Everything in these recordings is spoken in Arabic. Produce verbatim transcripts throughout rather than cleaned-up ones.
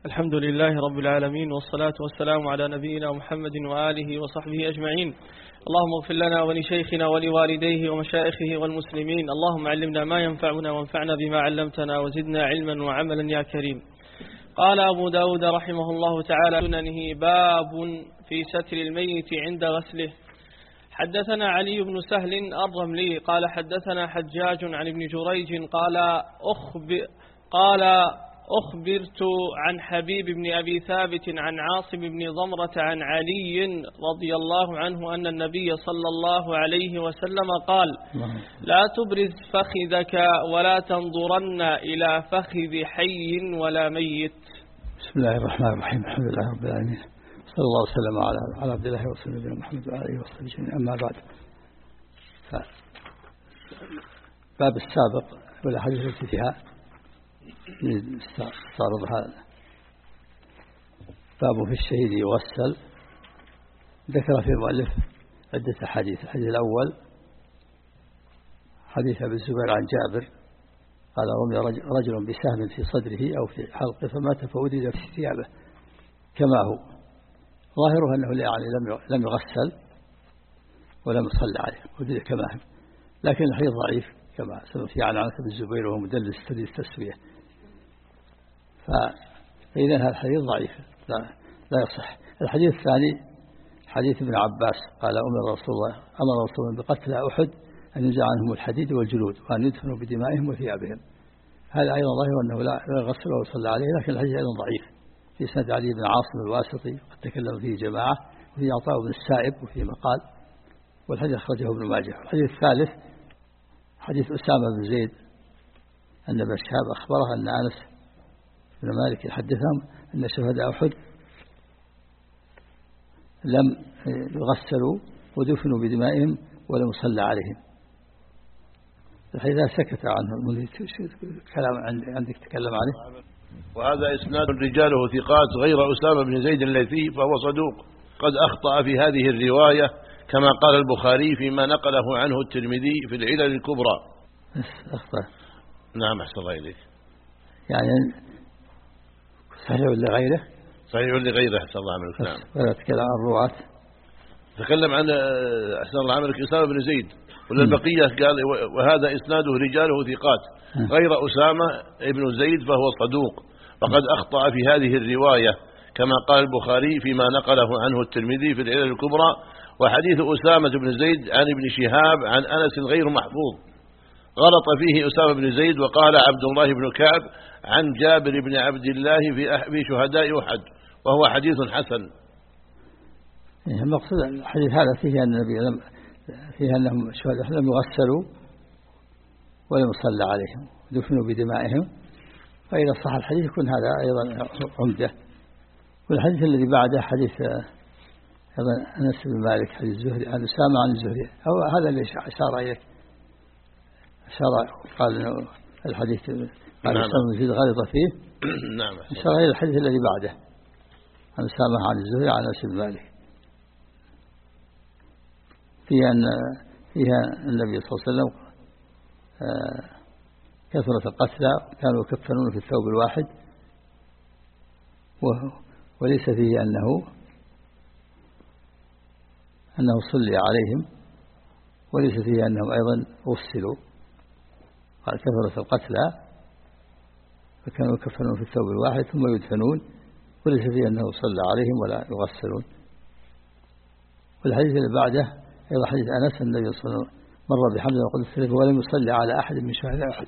الحمد لله رب العالمين، والصلاة والسلام على نبينا محمد وآله وصحبه أجمعين. اللهم اغفر لنا ولشيخنا ولوالديه ومشائخه والمسلمين. اللهم علمنا ما ينفعنا وانفعنا بما علمتنا وزدنا علما وعملا يا كريم. قال أبو داود رحمه الله تعالى: سننه باب في ستر الميت عند غسله. حدثنا علي بن سهل الرملي قال حدثنا حجاج عن ابن جريج قال أخبر قال أخبرت عن حبيب بن أبي ثابت عن عاصم بن ضمرة عن علي رضي الله عنه أن النبي صلى الله عليه وسلم قال: لا تبرز فخذك ولا تنظرن إلى فخذ حي ولا ميت. بسم الله الرحمن الرحيم. الحمد لله رب العالمين، صلى الله وسلم على على عبد الله ورسوله محمد وآله وصحبه أجمعين. أما بعد، باب السابق والأحاديث التي فيها استعرضها باب في الشهيد يغسل. ذكر في المؤلف عدة أحاديث. الحديث الأول حديث أبي الزبير عن جابر قال: رمي رجل بسهم في صدره أو في حلقه فمات فأدل في ثيابه كما هو. ظاهره أنه يعني لم يغسل ولم يصلى عليه، أدل كما هو، لكن الحديث ضعيف كما سنفي عن عنك أبي الزبير وهو مدلس تدليس تسوية، فإذا هذا الحديث ضعيف لا, لا يصح. الحديث الثاني حديث ابن عباس قال: أمر رسول الله أمر رسول الله بقتل أحد أن ينزع عنهم الحديد والجلود وأن يدفنوا بدمائهم وثيابهم. هذا أيضا ظاهر أنه لا يغسل ولا يصلى عليه، لكن الحديث أيضا ضعيف. في سند علي بن عاصم الواسطي قد تكلم فيه جماعة، وفي عطاء بن السائب وفي مقال، والحديث أخرجه ابن ماجه. الحديث الثالث حديث أسامة بن زيد أن ابن شهاب أخبره أن أنس بن مالك يحدثهم أن شهداء أحد لم يغسلوا ودفنوا بدمائهم ولم يصلى عليهم. فإذا سكت عنه كلام عندك تكلم عليه. وهذا إسناد رجاله ثقات غير أسامة بن زيد الليثي فهو صدوق قد أخطأ في هذه الرواية كما قال البخاري فيما نقله عنه الترمذي في العلل الكبرى. أخطأ. نعم، أحسن الله إليك. يعني صحيح لغيره. صحيح لغيره، أحسن الله عملك. نعم. ولا تكلم عن الرواة. تكلم عن أحسن الله عملك أسامة بن زيد، ولا البقية قال وهذا إسناده رجاله ثقات غير أسامة بن زيد فهو صدوق وقد أخطأ في هذه الرواية كما قال البخاري فيما نقله عنه الترمذي في العلل الكبرى. وحديث أسامة بن زيد عن ابن شهاب عن أنس غير محفوظ، غلط فيه أسامة بن زيد وقال عبد الله بن كعب عن جابر بن عبد الله في شهداء أحد، وهو حديث حسن. المقصود الحديث هذا فيه أن النبي لم فيه أنهم شهداء لم يغسلوا ولم يصلى عليهم دفنوا بدمائهم، فإذا صح الحديث يكون هذا أيضا عمدة. والحديث الذي بعده حديث أنس بن مالك حديث الزهري عن أسامة عن الزهري، أو هذا اللي أشار إليه، أشار قال إنه الحديث قال أسامة بن زيد غلط فيه. نعم. أشار إلى الحديث الذي بعده عن أسامة عن الزهري عن أنس بن مالك، فيها أن فيها النبي صلى الله عليه وسلم كثرة القتلى كانوا يكفنون في الثوب الواحد، وليس فيه أنه أنه صلي عليهم، وليس فيه أنهم أيضا غسلوا. قال كثرة القتلى فكانوا يكفنون في الثوب الواحد ثم يدفنون، وليس فيه أنه صلى عليهم ولا يغسلون. والحديث اللي بعده أيضا حديث أنس النبي صلى الله عليه وسلم مر بحمد القدس ولم يصلي على أحد من شهداء أحد.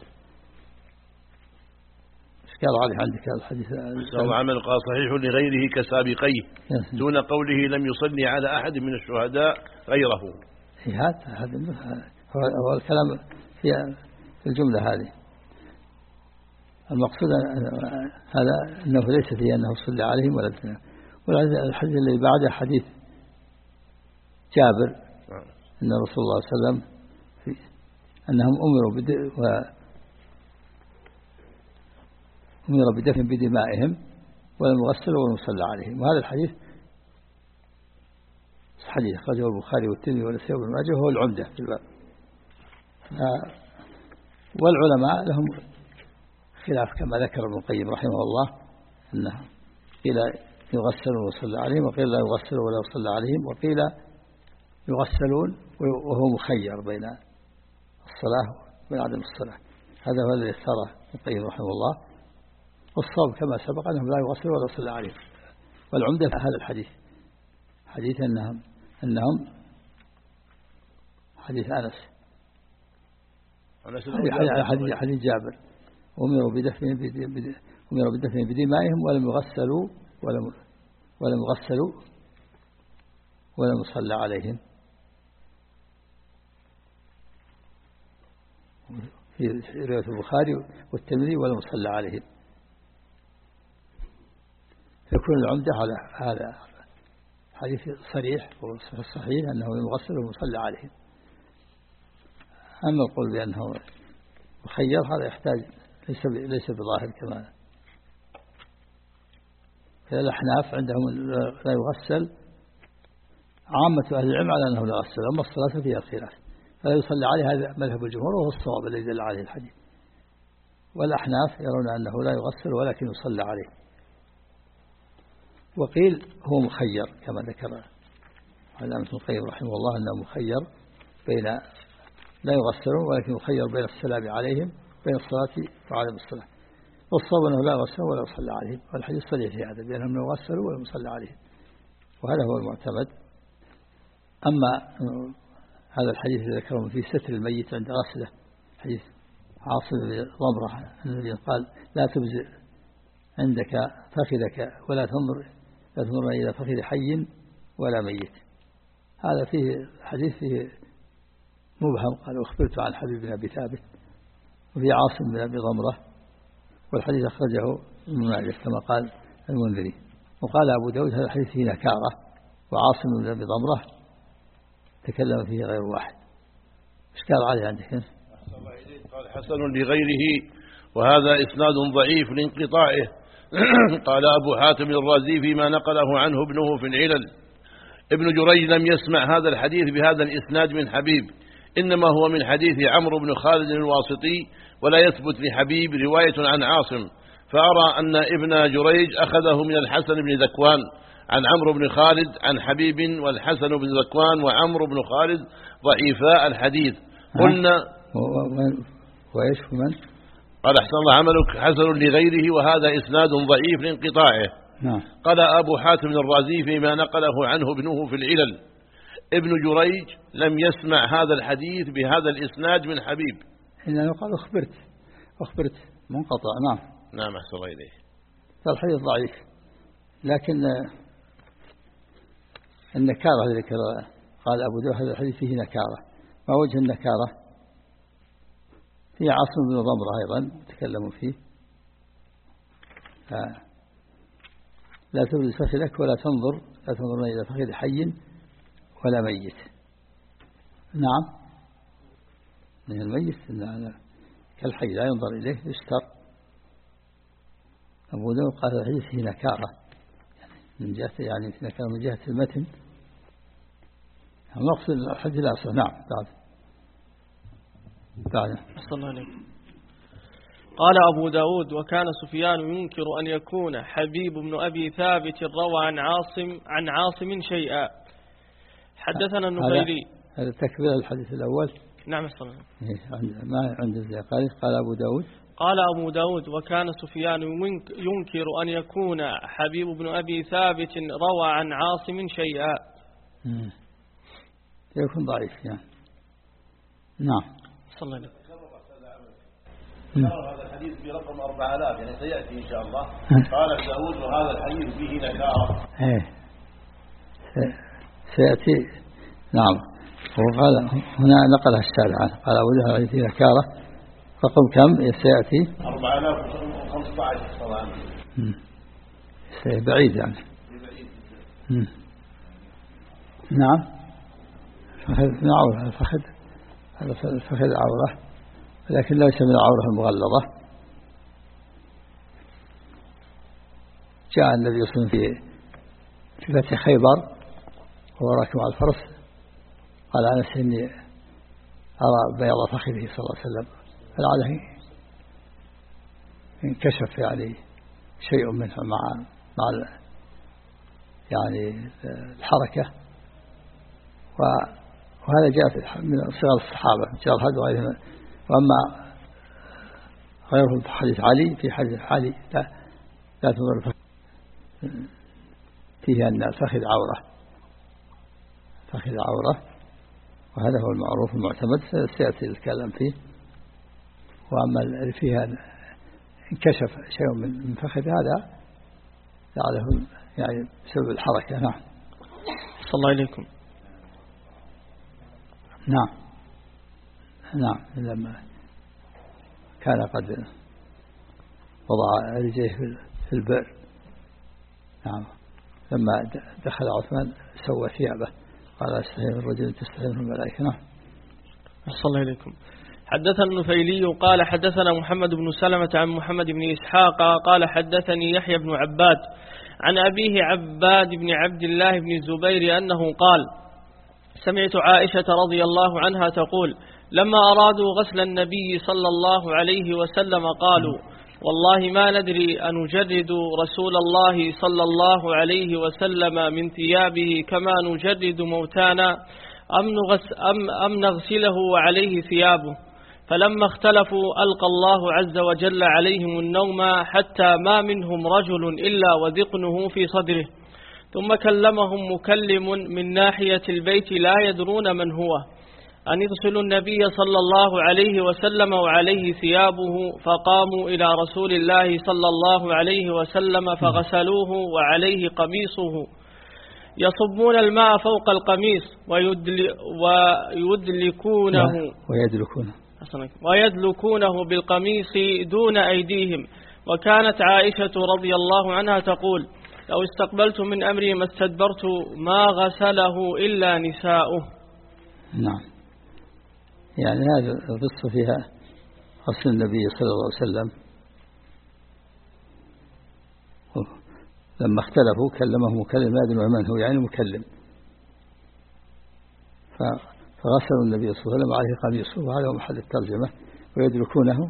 قال عليه عندك الحديث الله عمل قال صحيح لغيره كسابقيه دون قوله لم يصلي على أحد من الشهداء غيره. هذا هو الكلام في الجملة هذه. المقصود هذا أنه ليس فيه أنه صلى عليهم ولا دفنهم. والحديث الذي بعده حديث جابر أن رسول الله صلى الله عليه وسلم أنهم أمروا أمر بدفن بدمائهم ولم يغسلوا ولم يصلى عليهم. وهذا الحديث حديث أخرجه البخاري والترمذي والنسائي وابن ماجه وهو العمدة في الباب. والعلماء لهم خلاف كما ذكر ابن القيم رحمه الله أنه قيل يغسلون ويصلى عليهم، وقيل لا يغسلون ولا يصلى عليهم، وقيل يغسلون وهو مخير بين الصلاة وبين عدم الصلاة. هذا هو الذي اختاره ابن القيم رحمه الله، والصواب كما سبق أنهم لا يغسلون ولا يصلى عليهم. والعمدة في هذا الحديث حديث أنهم أنهم حديث أنس حديث حديث جابر أمروا بدفن أمروا بدفن بدمائهم ولم يغسلوا ولم ولم يغسلوا ولم يصلى عليهم. في رواية البخاري والترمذي ولم يصلى عليهم. يكون العمدة على هذا حديث صريح وصحيح أنه يغسل ويصلى عليهم. أما القول بأنه مخير هذا يحتاج ليس ليس بظاهر كما الأحناف عندهم لا يغسل. عامة أهل العلم على أنه لا يغسل، أما الصلاة فيها خلاف، فلا يصلى عليه. هذا مذهب الجمهور وهو الصواب الذي دل عليه الحديث. والأحناف يرون أنه لا يغسل ولكن يصلى عليه. وقيل هو مخير كما ذكر علامة ابن القيم رحمه الله أنه مخير بين لا يغسلون ولكن مخير بين السلام عليهم بين الصلاة وعدم الصلاة. والصواب أنه لا يغسل ولا يصلى عليهم، والحديث صريح في هذا بأنهم لا يغسلوا ولا يصلى عليهم، وهذا هو المعتمد. أما هذا الحديث الذي ذكره في ستر الميت عند غسله، حديث عاصم بن ضمرة الذي قال لا تبزئ عندك فخذك ولا تنظر لا تنظر إلى فخذ حي ولا ميت، هذا فيه حديث فيه مبهم. قال أخبرت عن حبيب بن أبي ثابت، وفي عاصم بن أبي ضمرة، والحديث أخرجه ابن ماجه كما قال المنذري. وقال أبو داود هذا الحديث فيه نكارة، وعاصم بن أبي ضمرة تكلم فيه غير واحد. إيش قال عليه عندك؟ قال حسن لغيره، وهذا إسناد ضعيف لانقطاعه. قال أبو حاتم الرازي فيما نقله عنه ابنه في العلل: ابن جريج لم يسمع هذا الحديث بهذا الإسناد من حبيب، إنما هو من حديث عمرو بن خالد الواسطي، ولا يثبت لحبيب رواية عن عاصم، فأرى أن ابن جريج أخذه من الحسن بن ذكوان عن عمرو بن خالد عن حبيب، والحسن بن ذكوان وعمرو بن خالد ضعيفاء الحديث. قلنا وإيش من؟ قال أحسن الله عملك حسن لغيره، وهذا إسناد ضعيف لانقطاعه. نعم. قال أبو حاتم الرازي فيما نقله عنه ابنه في العلل: ابن جريج لم يسمع هذا الحديث بهذا الإسناد من حبيب. إنه قال أخبرت أخبرت منقطع. نعم نعم أحسن الله إليه. فالحديث ضعيف، لكن النكارة الذي ذكر قال أبو داود هذا الحديث فيه نكارة. ما وجه النكارة؟ في عاصم بن ضمرة أيضا تكلموا فيه: لا تبرز فخذك ولا تنظر لا تنظر إلى فخذ حي ولا ميت. نعم، من الميت كالحي لا ينظر إليه يستر. أبو داود قال الحديث فيه نكارة، من جهة يعني نكارة من جهة المتن، المقصد الحديث لا صح. نعم. بعد بعد قال أبو داود: وكان سفيان ينكر أن يكون حبيب بن أبي ثابت روى عن عاصم عن عاصم شيئا. حدثنا النفيلي. هذا تكبير الحديث الأول. نعم الصلاة. ما عند الزيقاري. قال أبو داود قال أبو داود: وكان سفيان ينكر أن يكون حبيب بن أبي ثابت روى عن عاصم شيئا. يكون ضعيف يعني. نعم. صلى الله عليه وسلم. هذا الحديث في رقم أربعة آلاف، يعني سيأتي إن شاء الله. قال داود: وهذا الحديث فيه نكارة. إيه سيأتي. نعم. وقال هنا نقلها الشارع عنه، قال أبو داود الحديث فيه نكارة. رقم كم سيأتي؟ أربعة آلاف وخمسة عشر طبعا. بعيد يعني. مم. نعم. فخذ عورة الفخذ، هذا الفخذ عورة، لكن ليس من العورة المغلظة. جاء النبي صلى الله عليه وسلم في فتح خيبر وهو راكب على الفرس، قال أنس إني أرى بياض فخذه صلى الله عليه وسلم، فلعله انكشف يعني شيء منه مع مع يعني الحركة، وهذا جاء من صغر الصحابة جاء الحد وغيرهم. وأما غيرهم في حديث علي في حديث علي لا, لا تضر فيه أن الفخذ عورة، فخذ عورة، وهذا هو المعروف المعتمد سيأتي الكلام فيه. وأما اللي فيها انكشف شيء من فخذ هذا لعله يعني بسبب الحركة. نعم. صلى الله عليكم. نعم نعم لما كان قد وضع رجليه في البئر. نعم لما دخل عثمان سوى ثيابه قال استحي من الرجل تستحي من الملائكة. نعم. صلى الله عليكم. حدثنا النفيلي قال حدثنا محمد بن سلمة عن محمد بن إسحاق قال حدثني يحيى بن عباد عن أبيه عباد بن عبد الله بن الزبير أنه قال سمعت عائشة رضي الله عنها تقول لما أرادوا غسل النبي صلى الله عليه وسلم قالوا والله ما ندري أنجرد رسول الله صلى الله عليه وسلم من ثيابه كما نجرد موتانا أم, نغس أم, أم نغسله وعليه ثيابه. فلما اختلفوا ألقى الله عز وجل عليهم النوم حتى ما منهم رجل إلا وذقنه في صدره، ثم كلمهم مكلم من ناحية البيت لا يدرون من هو أن يغسلوا النبي صلى الله عليه وسلم وعليه ثيابه، فقاموا إلى رسول الله صلى الله عليه وسلم فغسلوه وعليه قميصه، يصبون الماء فوق القميص ويدل ويدلكونه ويدلكونه ويدلكونه بالقميص دون أيديهم. وكانت عائشة رضي الله عنها تقول لو استقبلت من أمري ما استدبرت ما غسله إلا نساؤه. نعم. يعني هذا القصة فيها غسل النبي صلى الله عليه وسلم لما اختلفوا كلمه مكلم لا يدري من هو يعني مكلم، فغسلوا النبي صلى الله عليه وسلم عليه قميصه، وهذا هو محل الترجمة ويدركونه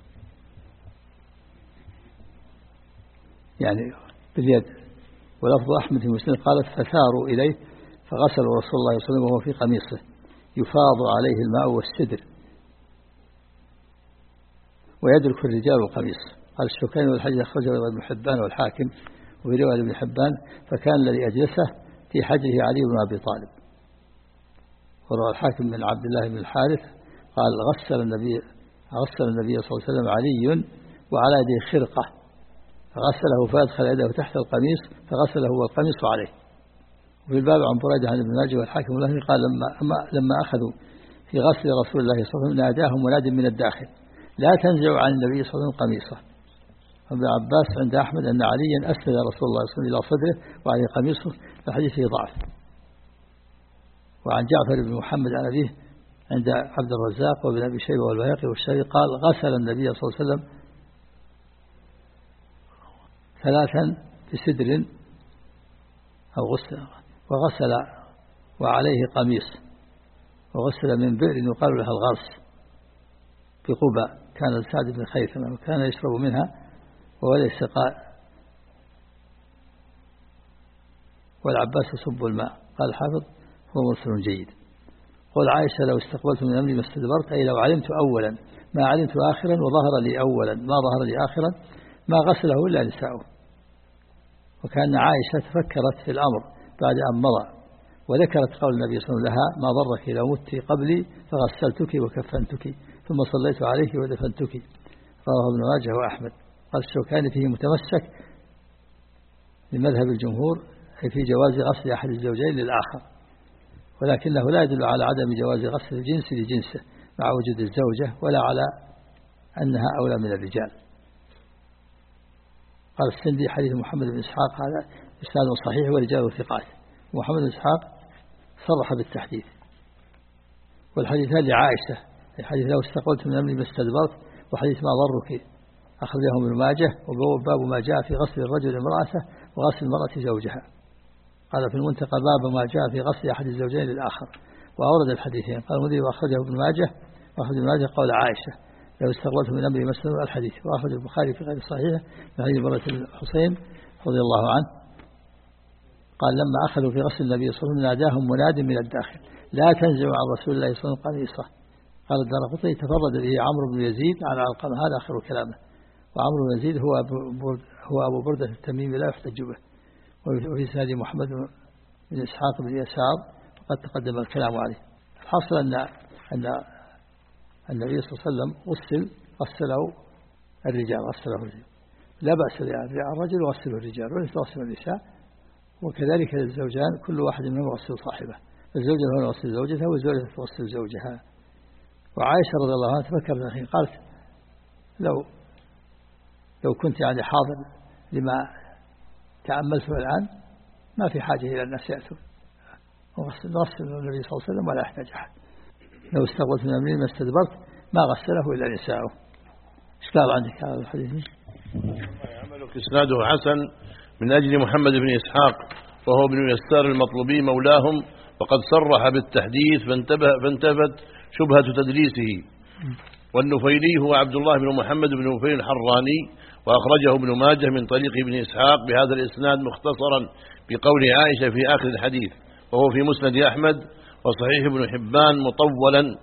يعني باليد. ولفظ أحمد بن مسلم قالت فثاروا إليه فغسلوا رسول الله صلى الله عليه وسلم وهو في قميصه يفاض عليه الماء والسدر ويدرك الرجال القميص. قال الشوكاني والحديث أخرجه ابن حبان والحاكم وفي رواية ابن حبان فكان الذي أجلسه في حجره علي بن أبي طالب. وروى الحاكم من عبد الله بن الحارث قال غسل النبي غسل النبي صلى الله عليه وسلم علي وعلى يده خرقة فغسله فأدخل يده تحت القميص فغسله والقميص عليه. وفي الباب عن بريدة عن ابن ماجه والحاكم الله قال لما لما أخذوا في غسل رسول الله صلى الله عليه وسلم ناداهم مناد من الداخل لا تنزعوا عن النبي صلى الله عليه وسلم قميصه. ابن عباس عند أحمد أن عليا أسند رسول الله صلى الله عليه وسلم إلى صدره وعليه قميصه فحديث فيه ضعف. وعن جعفر بن محمد عن أبيه عند عبد الرزاق وابن أبي شيبة والبيهقي والشافعي قال غسل النبي صلى الله عليه وسلم ثلاثا بسدر أو غسل وغسل وعليه قميص وغسل من بئر يقال لها الغرس في قباء كان سعد بن خيثمة وكان يشرب منها وولي السقاء والعباس يصب الماء. قال الحافظ هو مرسل جيد. قول عائشة لو استقبلت من أمري ما استدبرت أي لو علمت أولا ما علمت آخرا وظهر لي أولا ما ظهر لي آخرا ما غسله إلا نساؤه. وكان عائشة تفكرت في الأمر بعد أن مضى وذكرت قول النبي صلى الله عليه وسلم لها ما ضرك لو مت قبلي فغسلتك وكفنتك ثم صليت عليك ودفنتك. رواه ابن ماجه وأحمد. قال الشوكاني فيه متمسك لمذهب الجمهور في جواز غسل أحد الزوجين للآخر ولكنه لا يدل على عدم جواز غسل الجنس لجنسه مع وجود الزوجة ولا على أنها أولى من الرجال. قال السندي حديث محمد بن إسحاق هذا إسناد صحيح ورجاله ثقات. محمد بن إسحاق صرح بالتحديث. والحديثان لعائشة الحديث لو استقبلت من أمري ما استدبرت وحديث ما ضرك أخرجه ابن ماجه وباب ما جاء في غسل الرجل امرأته وغسل المرأة زوجها. قال في المنتقى باب ما جاء في غسل أحد الزوجين للآخر وأورد الحديثين. قال المدير وأخرجه ابن ماجه وأخرج ابن ماجه قول عائشة لو استقبلت من أمري ما استدبرت الحديث. وأخرج البخاري في غير صحيح من حديث برة الحسين رضي الله عنه قال لما أخذوا في غسل النبي صلى الله عليه وسلم ناداهم مناد من الداخل لا تنزعوا عن رسول الله صلى الله عليه وسلم قميصه. قال الدارقطني تفرد به عمرو بن يزيد على علقمة، هذا آخر كلامه. وعمرو بن يزيد هو أبو هو أبو بردة التميمي لا يحتج به. وفي سند محمد بن إسحاق بن يسار وقد تقدم الكلام عليه. الحاصل أن أن النبي صلى الله عليه وسلم غسل غسله الرجال غسله الرجال لا بأس يعني الرجل يغسله الرجال وليس يغسل النساء، وكذلك الزوجان كل واحد منهم يغسل صاحبه، الزوجة هو يغسل زوجتها والزوجة تغسل زوجها. وعائشة رضي الله عنها تفكرت أخي قالت لو لو كنت يعني حاضر لما تأملته الآن ما في حاجة إلى الناس يأتون وغسل النبي صلى الله عليه وسلم ولا يحتاج أحد. لو استقبلت من أمرين ما استدبرت ما غسله إلا نساءه. إيش قال عندك هذا الحديث؟ عملك إسناده حسن من أجل محمد بن إسحاق وهو ابن يسار المطلوبي مولاهم، وقد صرح بالتحديث فانتبه فانتبت شبهة تدليسه. والنفيلي هو عبد الله بن محمد بن نفيل الحراني، وأخرجه ابن ماجه من طريق ابن إسحاق بهذا الإسناد مختصرا بقول عائشة في آخر الحديث، وهو في مسند أحمد وصحيح ابن حبان مطولا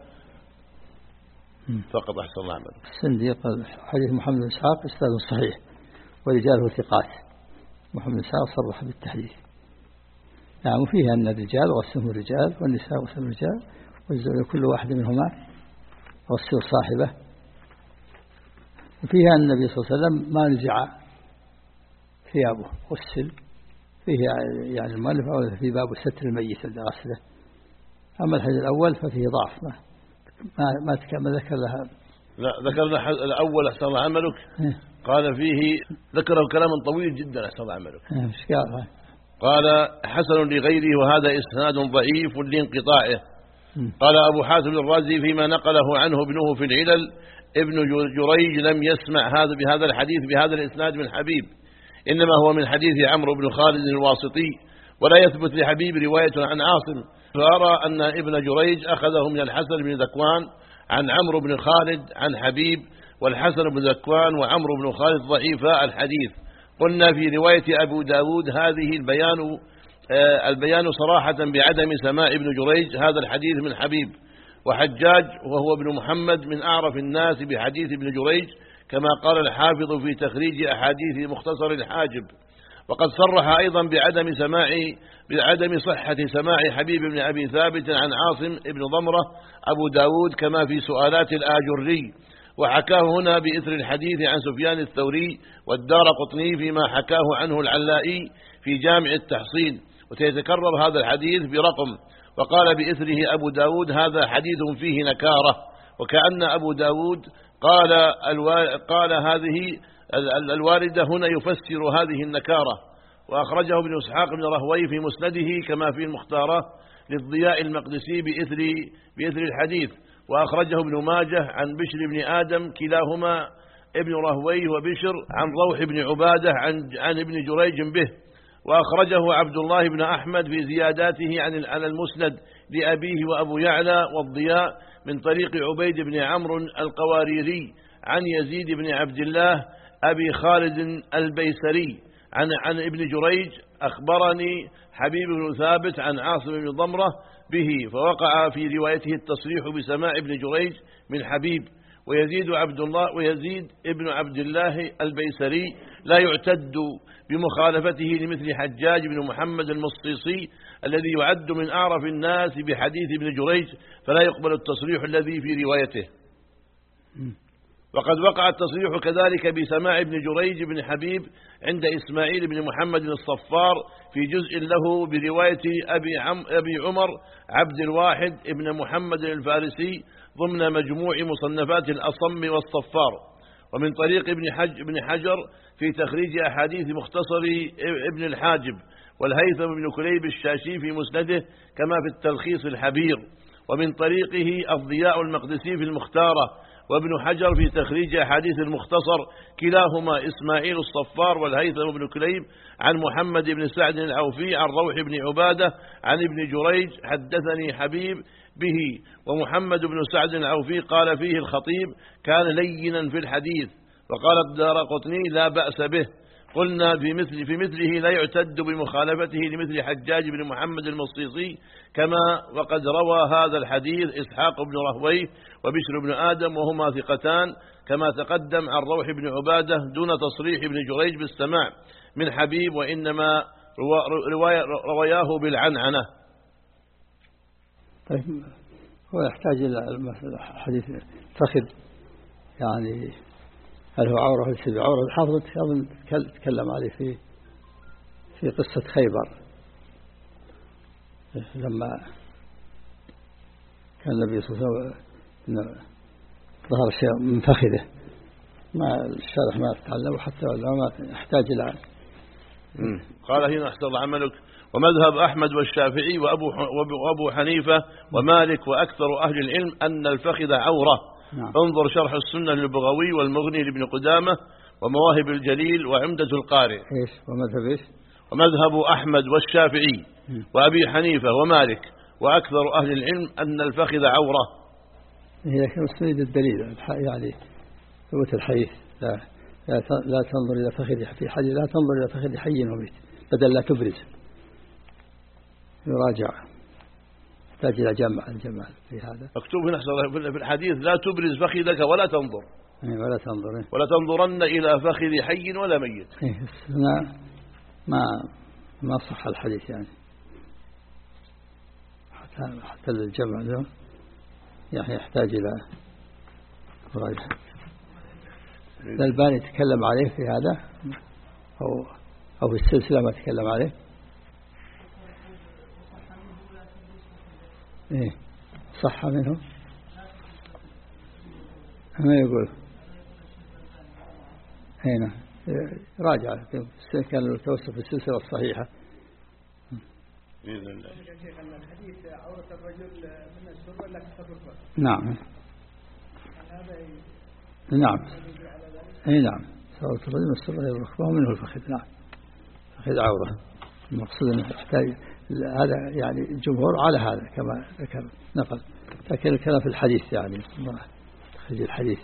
فقط. أحسن الله عمله. السندي قال حديث محمد بن إسحاق إسناد صحيح ورجاله ثقات. محمد بن إسحاق صرح بالتحديث. نعم فيها أن الرجال غسلهم الرجال والنساء غسلهم الرجال والزوجة كل واحد منهما غسل صاحبه. وفيها أن النبي صلى الله عليه وسلم ما نزع ثيابه غسل فيه يعني المؤلف في باب ستر الميت عند غسله. أما الحديث الأول ففيه ضعف ما ما ما ذكر لها. لا ذكرنا الأول أحسن الله عملك قال فيه ذكره كلاما طويل جدا أحسن الله عملك. قال حسن لغيره وهذا إسناد ضعيف لانقطاعه. قال أبو حاتم الرازي فيما نقله عنه ابنه في العلل ابن جريج لم يسمع هذا بهذا الحديث بهذا الإسناد من حبيب، إنما هو من حديث عمرو بن خالد الواسطي، ولا يثبت لحبيب رواية عن عاصم، فأرى أن ابن جريج أخذه من الحسن بن ذكوان عن عمرو بن خالد عن حبيب، والحسن بن ذكوان وعمرو بن خالد ضعيفا الحديث. قلنا في رواية أبو داود هذه البيان آه البيان صراحة بعدم سماع ابن جريج هذا الحديث من حبيب. وحجاج وهو ابن محمد من أعرف الناس بحديث ابن جريج، كما قال الحافظ في تخريج أحاديث مختصر الحاجب. وقد صرح أيضا بعدم سماع بعدم صحة سماع حبيب بن أبي ثابت عن عاصم ابن ضمرة أبو داود كما في سؤالات الآجري، وحكاه هنا بإثر الحديث عن سفيان الثوري والدارقطني فيما حكاه عنه العلائي في جامع التحصيل، وسيتكرر هذا الحديث برقم. وقال بإثره أبو داود هذا حديث فيه نكارة، وكأن أبو داود قال, قال هذه الواردة هنا يفسر هذه النكارة. وأخرجه ابن إسحاق بن رهوي في مسنده كما في المختارة للضياء المقدسي بإثر, بإثر الحديث. وأخرجه ابن ماجه عن بشر بن آدم كلاهما ابن رهوي وبشر عن روح بن عبادة عن, عن ابن جريج به. وأخرجه عبد الله بن أحمد في زياداته عن على المسند لأبيه وأبو يعلى والضياء من طريق عبيد بن عمرو القواريري عن يزيد بن عبد الله أبي خالد البيسري عن, عن ابن جريج أخبرني حبيب بن ثابت عن عاصم بن ضمرة به، فوقع في روايته التصريح بسماع ابن جريج من حبيب. ويزيد عبد الله ويزيد ابن عبد الله البيسري لا يعتد بمخالفته لمثل حجاج بن محمد المصيصي الذي يعد من أعرف الناس بحديث ابن جريج، فلا يقبل التصريح الذي في روايته. وقد وقع التصريح كذلك بسماع ابن جريج بن حبيب عند إسماعيل بن محمد الصفار في جزء له برواية أبي, عم أبي عمر عبد الواحد ابن محمد الفارسي ضمن مجموع مصنفات الأصم والصفار. ومن طريق ابن, حج ابن حجر في تخريج أحاديث مختصر ابن الحاجب، والهيثم بن كليب الشاشي في مسنده كما في التلخيص الحبير. ومن طريقه الضياء المقدسي في المختارة، وابن حجر في تخريج أحاديث المختصر كلاهما إسماعيل الصفار والهيثم بن كليب عن محمد بن سعد العوفي عن روح بن عبادة عن ابن جريج حدثني حبيب به. ومحمد بن سعد العوفي قال فيه الخطيب كان لينا في الحديث، وقال الدارقطني لا بأس به. قلنا في مثل في مثله لا يعتد بمخالفته لمثل حجاج بن محمد المصيصي، كما وقد روى هذا الحديث إسحاق بن رهويه وبشر بن آدم وهما ثقتان، كما تقدم عن روح بن عبادة دون تصريح ابن جريج بالسماع من حبيب، وإنما رواياه بالعنعنة. طيب هو يحتاج إلى حديث فخذ، يعني هل هو عورة ولا ليس بعورة؟ الحافظ أظن تكلم عليه في في قصة خيبر لما كان النبي صلى الله عليه وسلم ظهر شيء من فخذه، ما الشارح ما تعلمه حتى ولا ما يحتاج إلى. قال هنا أحسن الله عملك. ومذهب أحمد والشافعي وأبو وأبو حنيفة ومالك وأكثر أهل العلم أن الفخذ عورة. نعم. انظر شرح السنة للبغوي والمغني لابن قدامة ومواهب الجليل وعمدة القارئ. ايش ومذهب ايش؟ ومذهب أحمد والشافعي م. وأبي حنيفة ومالك وأكثر أهل العلم أن الفخذ عورة. هي كمستند الدليل يعني ثبوت الحديث، لا لا لا تنظر إلى فخذ في حديث، لا تنظر إلى فخذ حي وميت، بدل لا تبرز، يراجع، يحتاج إلى جمع الجمع في هذا. مكتوب هنا في الحديث لا تبرز فخذك ولا تنظر ولا تنظر ولا تنظرن إلى فخذ حي ولا ميت. ما ما ما صح الحديث يعني، حتى حتى الجمع له يعني يحتاج إلى مراجعة. الألباني تكلم عليه في هذا أو أو في السلسلة ما تكلم عليه. إيه صح منه ما يقول هنا راجع كان التوسط في السلسلة الصحيحة. بإذن الله. الحديث عورة الرجل من السر ولا تفرق؟ نعم نعم اي نعم عورة الرجل من السر ولا الركبة ومنه الفخذ. نعم فخذ عورة، المقصود أنه يحتاج هذا يعني الجمهور على هذا كما ذكر نقل، لكن الكلام في الحديث يعني تخرج الحديث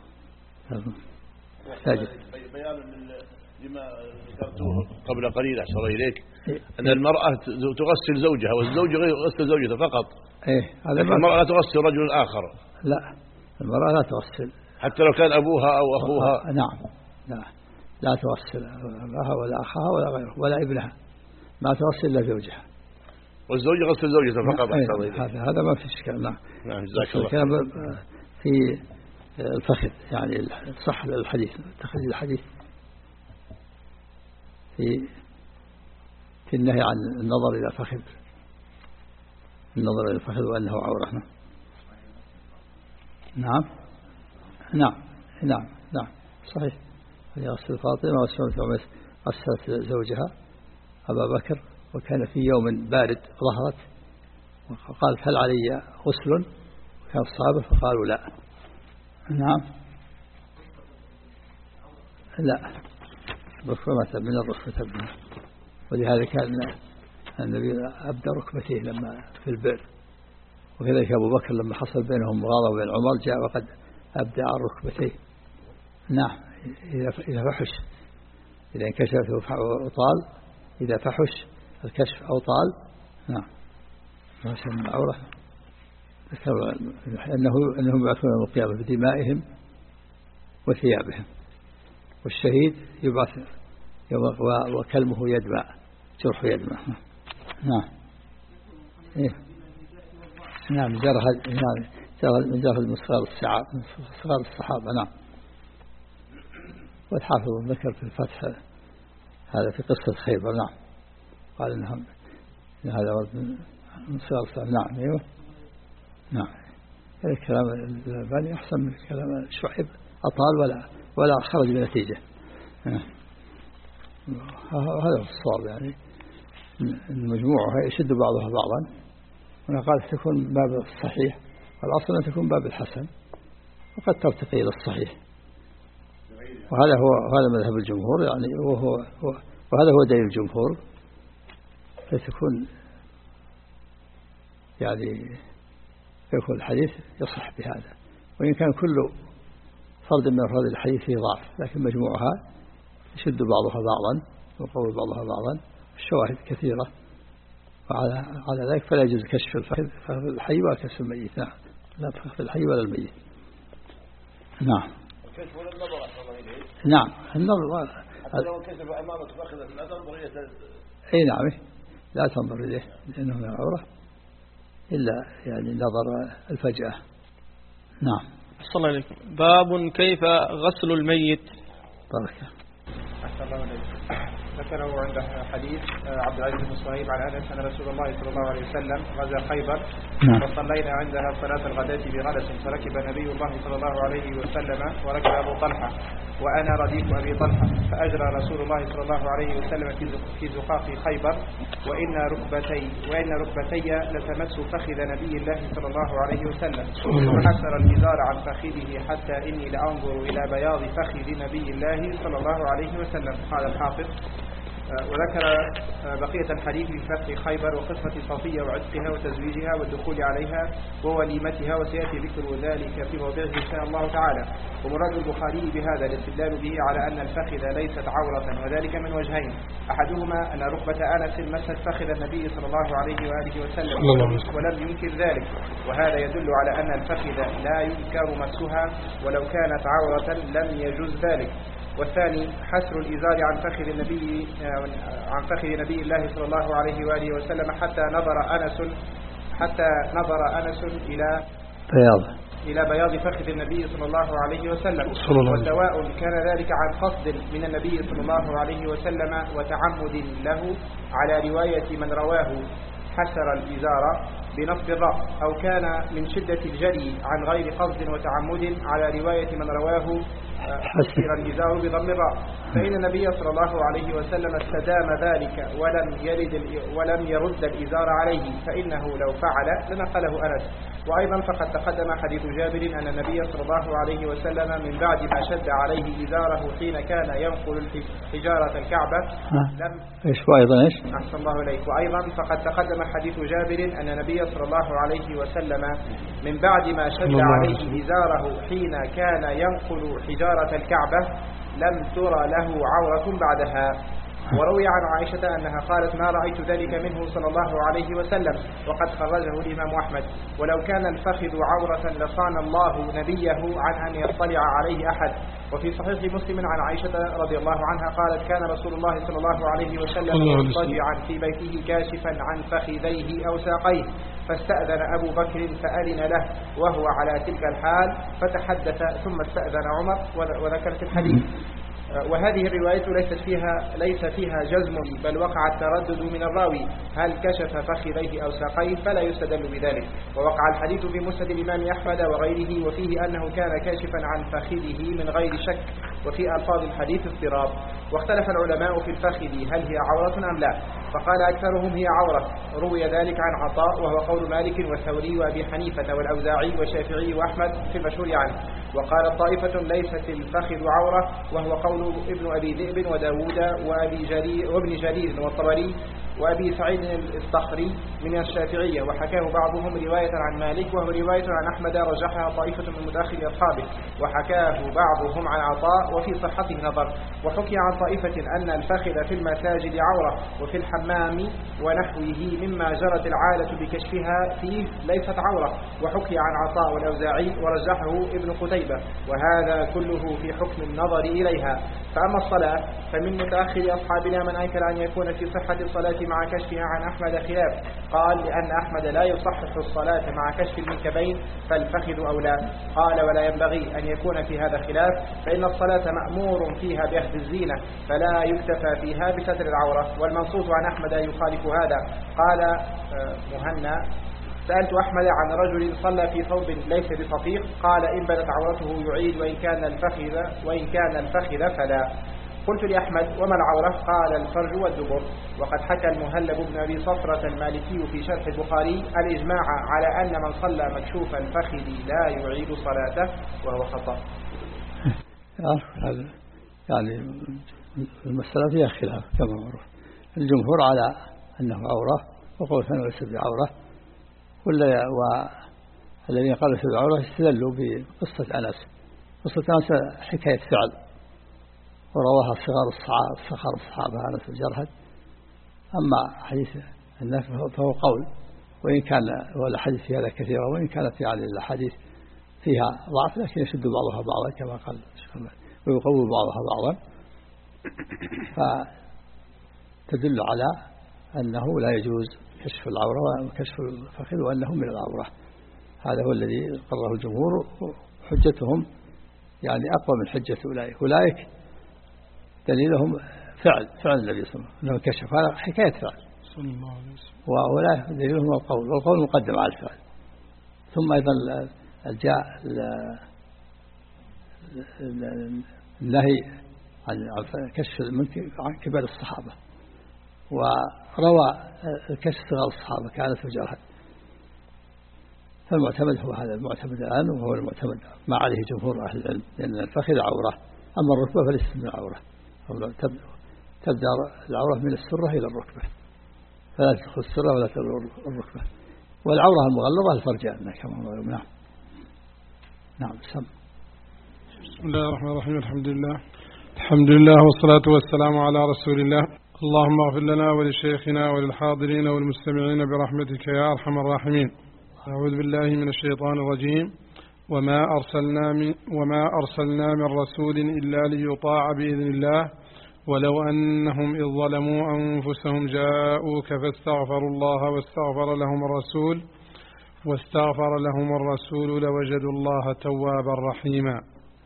يحتاج بيان لما ذكرته قبل قليل أحسن إليك أن المرأة تغسل زوجها والزوج غير يغسل زوجته فقط. إيه هذا المرأة لا تغسل رجل آخر. لا المرأة لا تغسل حتى لو كان أبوها أو أخوها. نعم لا لا تغسل أباها ولا أخاها ولا غيره ولا ابنها، ما تغسل إلا زوجها، والزوج يغسل زوجته فقط. هذا هذا ما في إشكال. نعم نعم جزاك الله. في الفخذ يعني صح الحديث تخرج الحديث في في النهي عن النظر إلى فخذ، النظر إلى الفخذ وأنه عورة. نعم نعم نعم نعم صحيح. غسل فاطمة وغسلت غسلت زوجها أبا بكر وكان في يوم بارد ظهرت وقالت هل علي غسل؟ كان الصحابة فقالوا لا. نعم لا ركبة من الركبة منه، ولهذا كان النبي أبدى ركبتيه لما في البئر، وكذلك أبو بكر لما حصل بينهم مغاضة وبين عمر جاء وقد أبدى ركبتيه. نعم إذا فحش، إذا انكشف وطال، إذا فحش الكشف أو طال. نعم عشان العورة أنه أنهم يبعثون يوم القيامة بدمائهم وثيابهم، والشهيد يبعث وكلمه يدمع، جرح يدمع. نعم إيه نعم جرح نعم جرح من صغار الصحابة صغار الصحابة. نعم والحافظ ذكر في الفتح هذا في قصة خيبر. نعم قال إنهم هذا من صغار الصحابة. نعم أيوه نعم الكلام الألباني أحسن من كلام شعيب، أطال ولا ولا خرج بنتيجة. هذا هو الصواب يعني المجموعة يشد بعضها بعضا، هنا قال تكون باب الصحيح والأصل أن تكون باب الحسن وقد ترتقي إلى الصحيح، وهذا هو هذا مذهب الجمهور يعني وهو هو وهذا هو دليل الجمهور، فتكون يعني يكون الحديث يصح بهذا، وإن كان كل فرد من أفراد الحديث فيه ضعف لكن مجموعها يشد بعضها بعضا ويقوي بعضها بعضا، الشواهد كثيرة، وعلى على ذلك فلا يجوز كشف الفخذ الحي ولا كشف الميت. نعم، لا تخف الحي ولا الميت. نعم. الكشف ولا النظر أحسن إليه. نعم، النظر حتى لو كشف أمامك فخذة لا تنظر إليه. أي نعم، لا تنظر إليه لأنه من عورة إلا يعني نظر الفجأة. نعم. صلى الله عليكم. باب كيف غسل الميت. بركة. أحسن الله عليك. ذكره عند حديث عبد العزيز بن صهيب عن أنس أن رسول الله صلى الله عليه وسلم غزا خيبر فصلينا عندها صلاة الغداة بغلس، فركب نبي الله صلى الله عليه وسلم وركب أبو طلحة وأنا رديف أبي طلحة، فأجرى رسول الله صلى الله عليه وسلم في زقاق خيبر وإن ركبتي وإن ركبتي لتمس فخذ نبي الله صلى الله عليه وسلم، وحسر الإزار عن فخذه حتى إني لأنظر إلى بياض فخذ نبي الله صلى الله عليه وسلم. قال الحافظ. وذكر بقية الحديث في فتح خيبر وقصة صفية وعتقها وتزويجها والدخول عليها ووليمتها، وسيأتي ذكر ذلك في موضعه إن شاء الله تعالى. ومراد البخاري بهذا الاستدلال به على أن الفخذ ليست عورة، وذلك من وجهين: أحدهما أن ركبة أنس مست فخذ النبي صلى الله عليه وآله وسلم ولم ينكر ذلك، وهذا يدل على أن الفخذ لا ينكر مسها ولو كانت عورة لم يجوز ذلك. والثاني حسر الإزار عن فخذ النبي عن فخذ نبي الله صلى الله عليه وآله وسلم حتى نظر أنس حتى نظر أنس إلى بياض إلى بياض فخذ النبي صلى الله عليه وسلم، وسواء كان ذلك عن قصد من النبي صلى الله عليه وسلم وتعمد له على رواية من رواه حسر الإزار بنصب الرأس، أو كان من شدة الجري عن غير قصد وتعمد على رواية من رواه حسر الإزار بضم الراء، فإن النبي صلى الله عليه وسلم استدام ذلك ولم يرد ولم يرد الإزار عليه، فإنه لو فعل لنقله أنس. وأيضا فقد تقدم حديث جابر أن النبي صلى الله عليه وسلم من بعد ما شد عليه إزاره حين كان ينقل حجارة الكعبة لم إيش وأيضا إيش أحسن الله إليك. وأيضا فقد تقدم حديث جابر أن النبي صلى الله عليه وسلم من بعد ما شد عليه إزاره حين كان ينقل حجارة الكعبة لم ترى له عورة بعدها. وروي عن عائشة أنها قالت: ما رأيت ذلك منه صلى الله عليه وسلم، وقد خرجه الإمام أحمد. ولو كان الفخذ عورة لصان الله نبيه عن أن يطلع عليه أحد. وفي صحيح مسلم عن عائشة رضي الله عنها قالت: كان رسول الله صلى الله عليه وسلم مضطجعا في بيته كاشفا عن فخذيه أو ساقيه، فاستأذن أبو بكر فأذن له وهو على تلك الحال فتحدث، ثم استأذن عمر، وذكرت الحديث. وهذه الرواية ليست فيها ليس فيها جزم، بل وقع التردد من الراوي هل كشف فخذيه أو ساقيه، فلا يستدل بذلك. ووقع الحديث في مسند الإمام أحمد وغيره، وفيه أنه كان كاشفا عن فخذه من غير شك، وفي ألفاظ الحديث اضطراب. واختلف العلماء في الفخذ هل هي عورة أم لا، فقال أكثرهم هي عورة. روي ذلك عن عطاء وهو قول مالك والثوري وأبي حنيفة والأوزاعي والشافعي وأحمد في المشهور عنه. وقال طائفة ليست الفخذ عورة، وهو قول ابن أبي ذئب وداود وأبي جرير وابن جرير والطبري وأبي سعيد الصخري من الشافعية، وحكاه بعضهم رواية عن مالك، وهو رواية عن أحمد رجحها طائفة من متأخر أصحابه، وحكاه بعضهم عن عطاء وفي صحته نظر. وحكي عن طائفة أن الفخذ في المساجد عورة، وفي الحمام ونحوه مما جرت العادة بكشفها فيه ليست عورة، وحكي عن عطاء والأوزاعي ورجحه ابن قتيبة، وهذا كله في حكم النظر إليها. فأما الصلاة فمن متأخر أصحابنا من أنكر أن يكون في صحة الصلاة مع كشفها عن أحمد خلاف، قال لأن أحمد لا يصحح الصلاة مع كشف المنكبين فالفخذ أولى. قال ولا ينبغي أن يكون في هذا خلاف، فإن الصلاة مأمور فيها بأخذ الزينة، فلا يكتفى فيها بستر العورة، والمنصوص عن أحمد يخالف هذا. قال مهنا: سألت أحمد عن رجل صلى في ثوب ليس بصفيق، قال إن بدت عورته يعيد وإن كان الفخذ وإن كان الفخذ فلا. قلت لأحمد: وما العورة؟ قال الفرج والدبر. وقد حكى المهلب بن أبي صفرة المالكي في شرح البخاري الإجماع على أن من صلى مكشوف الفخذ لا يعيد صلاته، وهو خطأ. يعني المسألة فيها خلاف كما معروف. الجمهور على أنه عورة، وقول ثاني ليس بعورة، والذين قالوا في العورة استدلوا بقصة أنس. قصة أنس حكاية فعل، ورواها صغار الصحابة صغار الصحابة أنس وجرهد. أما حديث النفي فهو قول، وإن كان والأحاديث في هذا كثيرة، وإن كانت يعني الأحاديث فيها ضعف لكن يشد بعضها بعضا كما قال ويقوي بعضها بعضا، فتدل على أنه لا يجوز كشف العورة وكشف الفخذ وأنه من العورة. هذا هو الذي قرره الجمهور، وحجتهم يعني أقوى من حجة أولئك. أولئك دليلهم فعل فعل النبي صلى الله عليه وسلم أنه كشف، هذا حكاية فعل، وأولئك دليلهم القول، والقول مقدم على الفعل. ثم أيضا جاء النهي عن كشف المنكر عن كبار الصحابة، وروى كشف صغار الصحابة كأنس وجرهد. فالمعتمد هو هذا المعتمد الآن، وهو المعتمد ما عليه جمهور أهل العلم، لأن الفخذ عورة، أما الركبة فليست من العورة، تبدأ العورة من السرة إلى الركبة، فلا تدخل السرة ولا تدخل الركبة. والعورة المغلظة الفرجان كما هو. نعم نعم سم. بسم الله الرحمن الرحيم. الحمد لله الحمد لله والصلاة والسلام على رسول الله. اللهم اغفر لنا ولشيخنا وللحاضرين والمستمعين برحمتك يا أرحم الراحمين. أعوذ بالله من الشيطان الرجيم. وما أرسلنا من, وما أرسلنا من رسول إلا ليطاع بإذن الله ولو أنهم إذ ظلموا أنفسهم جاءوك فاستغفروا الله واستغفر لهم الرسول واستغفر لهم الرسول لوجدوا الله توابا رحيما.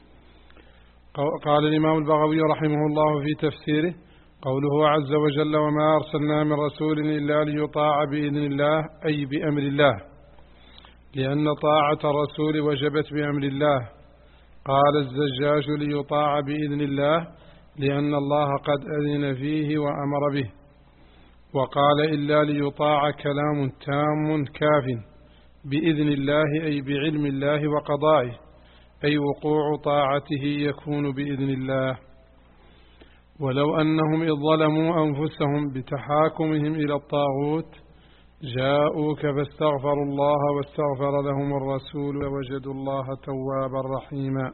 قال الإمام البغوي رحمه الله في تفسيره: قوله عز وجل: وما أرسلنا من رسول إلا ليطاع بإذن الله، أي بأمر الله، لأن طاعة الرسول وجبت بأمر الله. قال الزجاج: ليطاع بإذن الله، لأن الله قد أذن فيه وأمر به. وقال: إلا ليطاع كلام تام كاف، بإذن الله أي بعلم الله وقضائه، أي وقوع طاعته يكون بإذن الله. ولو أنهم إذ ظلموا أنفسهم بتحاكمهم إلى الطاغوت جاءوك فاستغفروا الله واستغفر لهم الرسول ووجدوا الله توابا رحيما.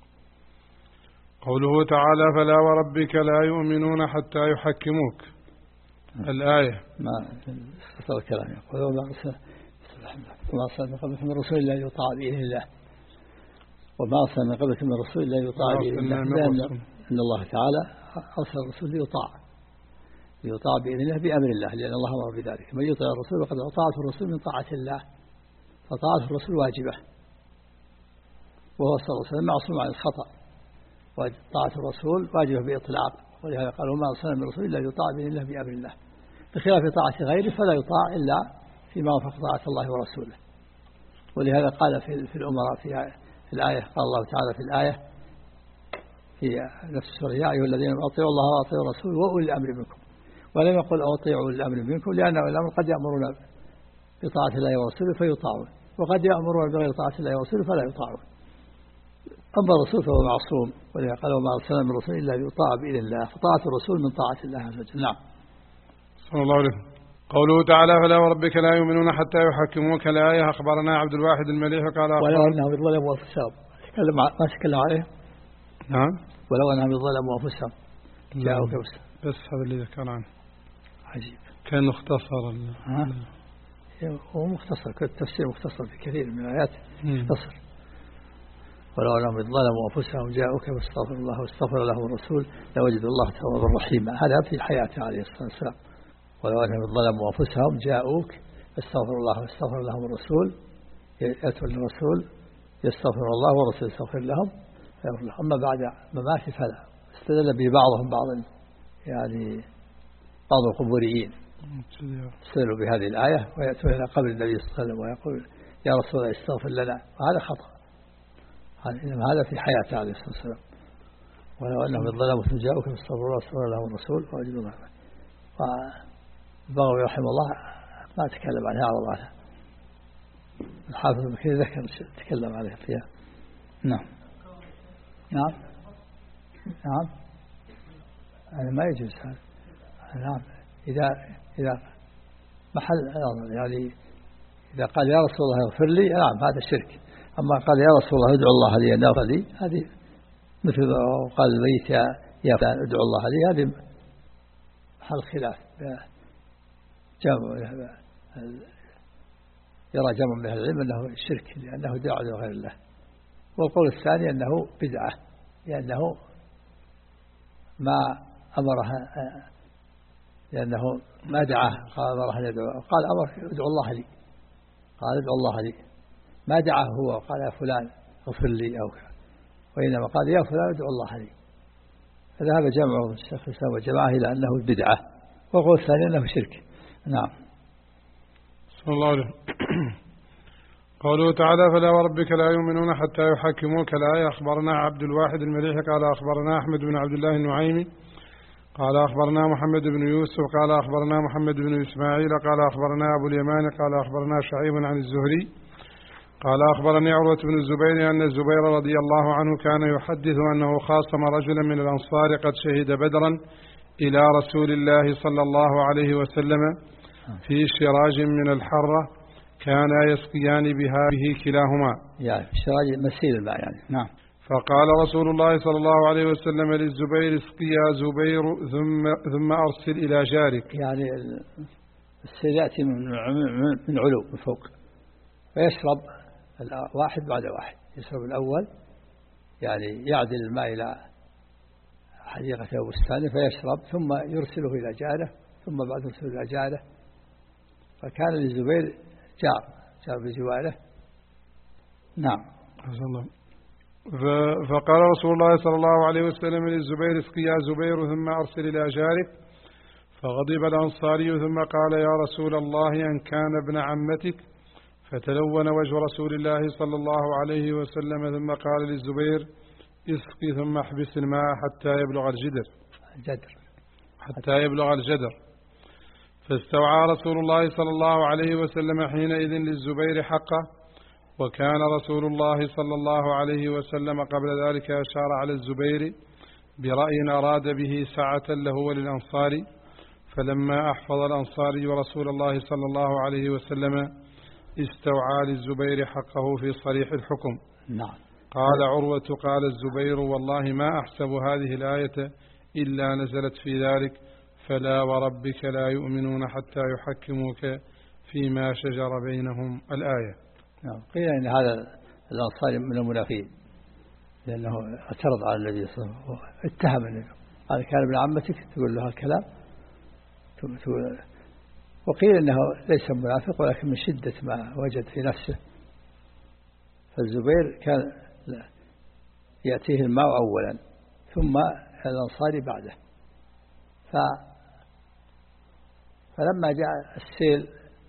قوله تعالى: فلا وربك لا يؤمنون حتى يحكموك. الآية. ما اختصر الكلام. يقول: وما أرسلنا من قبلك من رسول إلا يطاع بإذن الله. وما أرسلنا من قبلك من رسول إلا يطاع بإذن الله، لأن أن الله تعالى أرسل الرسول ليطاع ليطاع بإذن الله بأمر الله، لأن الله أمر بذلك. من يطيع الرسول وقد أطاعت الرسول من طاعة الله، فطاعة الرسول واجبة، وهو صلى الله عليه وسلم معصوم عن الخطأ، وطاعة الرسول واجبة بإطلاق. ولهذا قال: وما أرسلنا من رسول إلا يطاع بإذن الله بأمر الله، بخلاف طاعة غيره فلا يطاع إلا فيما وافق طاعة الله ورسوله. ولهذا قال في الأمراء في الآية، قال الله تعالى في الآية في نفس السورة: يا أيها الذين أطيعوا الله وأطيعوا الرسول وأولي الأمر منكم. ولم يقل أطيعوا أولي الأمر منكم، لأن أولي الأمر قد يأمرون بطاعة الله ورسوله فيطاعون، وقد يأمرون بغير طاعة الله ورسوله فلا يطاعون. أما الرسول فهو معصوم، ولهذا قال: وما أرسلنا من رسول إلا يطاع بإذن الله، فطاعة الرسول من طاعة الله عز وجل. نعم. صلى الله عليه. قوله تعالى: فلا وربك لا يؤمنون حتى يحكموك. الآية. أخبرنا عبد الواحد المليح قال: ولو أنهم ظلموا أنفسهم، تكلم ما تكلم عليه. نعم. ولو أنهم ظلموا أنفسهم جاءوك بس بس هذا اللي ذكر عنه. عجيب. كان مختصر. ها؟ هو مختصر، التفسير مختصر في كثير من الآيات مختصر. ولو أنهم ظلموا أنفسهم جاءوك فاستغفروا الله واستغفر لهم الرسول لوجدوا الله توابا رحيما. هذا في حياته عليه الصلاة والسلام. ولو أنهم ظلموا أنفسهم جاءوك فاستغفروا الله واستغفر لهم الرسول، يأتوا للرسول يستغفر الله والرسول يستغفر لهم. أما بعد مماته فلا. استدل به بعضهم بعضا، يعني بعض القبوريين استدلوا بهذه الآية ويأتون إلى قبر النبي صلى الله عليه وسلم ويقول: يا رسول الله استغفر لنا، وهذا خطأ. إنما هذا في حياته عليه الصلاة والسلام. ولو أنهم ظلموا جاءوك فاستغفروا الله واستغفر لهم الرسول ووجدوا الله. فالبغوي رحمه الله ما تكلم عنها على الله. الحافظ ابن كثير ذكر تكلم عليها فيها. نعم نعم نعم يعني ما يجوز هذا. نعم. إذا إذا محل يعني إذا قال: يا رسول الله اغفر لي، نعم هذا شرك. أما قال: يا رسول الله ادعو الله لي أن يغفر لي، هذه مثل قال البيت: يا فلان ادعو الله لي، هذه محل خلاف. جمع يرى جمع من أهل العلم أنه شرك لأنه دعاء لغير الله، والقول الثاني أنه بدعة لأنه ما أمرها، لأنه ما دعاه قال أمره أن يدعو، قال أمر ادعو الله لي، قال ادعو الله لي، ما دعاه هو قال يا فلان اغفر لي أو، وإنما قال يا فلان ادعو الله لي. فذهب جمع الشيخ الإسلام والجماعة إلى أنه بدعة، وقول الثاني أنه شرك. نعم. صلى الله عليه. قوله تعالى فلا وربك لا يؤمنون حتى يحكموك الآية. أخبرنا عبد الواحد المليحي قال أخبرنا أحمد بن عبد الله النعيمي قال أخبرنا محمد بن يوسف قال أخبرنا محمد بن إسماعيل قال أخبرنا أبو اليمان قال أخبرنا شعيب عن الزهري قال أخبرني عروة بن الزبير أن الزبير رضي الله عنه كان يحدث أنه خاصم رجلا من الأنصار قد شهد بدرا إلى رسول الله صلى الله عليه وسلم في شراج من الحرة كانا يسقيان بها به كلاهما، يعني شراج مسيل الماء يعني. نعم. فقال رسول الله صلى الله عليه وسلم للزبير اسقي يا زبير ثم ثم أرسل إلى جارك. يعني السيل يأتي من من علو من فوق، ويشرب واحد بعد واحد، يشرب الأول يعني يعدل الماء إلى حديقة أو بستانه فيشرب، ثم يرسله إلى جاره، ثم بعد يرسله إلى جاره. فكان للزبير جار جار بجواره. نعم. فقال رسول الله صلى الله عليه وسلم للزبير اسقي يا زبير ثم أرسل إلى جارك. فغضب الأنصاري ثم قال يا رسول الله أن كان ابن عمتك، فتلون وجه رسول الله صلى الله عليه وسلم ثم قال للزبير اسقي ثم احبس الماء حتى يبلغ الجدر الجدر حتى يبلغ الجدر. فاستوعى رسول الله صلى الله عليه وسلم حينئذ للزبير حقه، وكان رسول الله صلى الله عليه وسلم قبل ذلك أشار على الزبير برأي أراد به سعة له وللأنصار. فلما أحفظ الأنصاري رسول الله صلى الله عليه وسلم استوعى للزبير حقه في صريح الحكم. نعم. قال عروة قال الزبير والله ما أحسب هذه الآية إلا نزلت في ذلك فلا وربك لا يؤمنون حتى يحكموك فيما شجر بينهم الآية. نعم. قيل إن هذا الأنصاري من المنافقين لأنه اعترض على النبي صلى الله عليه وسلم، اتهم النبي قال كان ابن عمتك تقول له الكلام، وقيل إنه ليس منافق ولكن من شدة ما وجد في نفسه. فالزبير كان يأتيه الماء أولا ثم الأنصاري بعده. ف فلما جاء السيل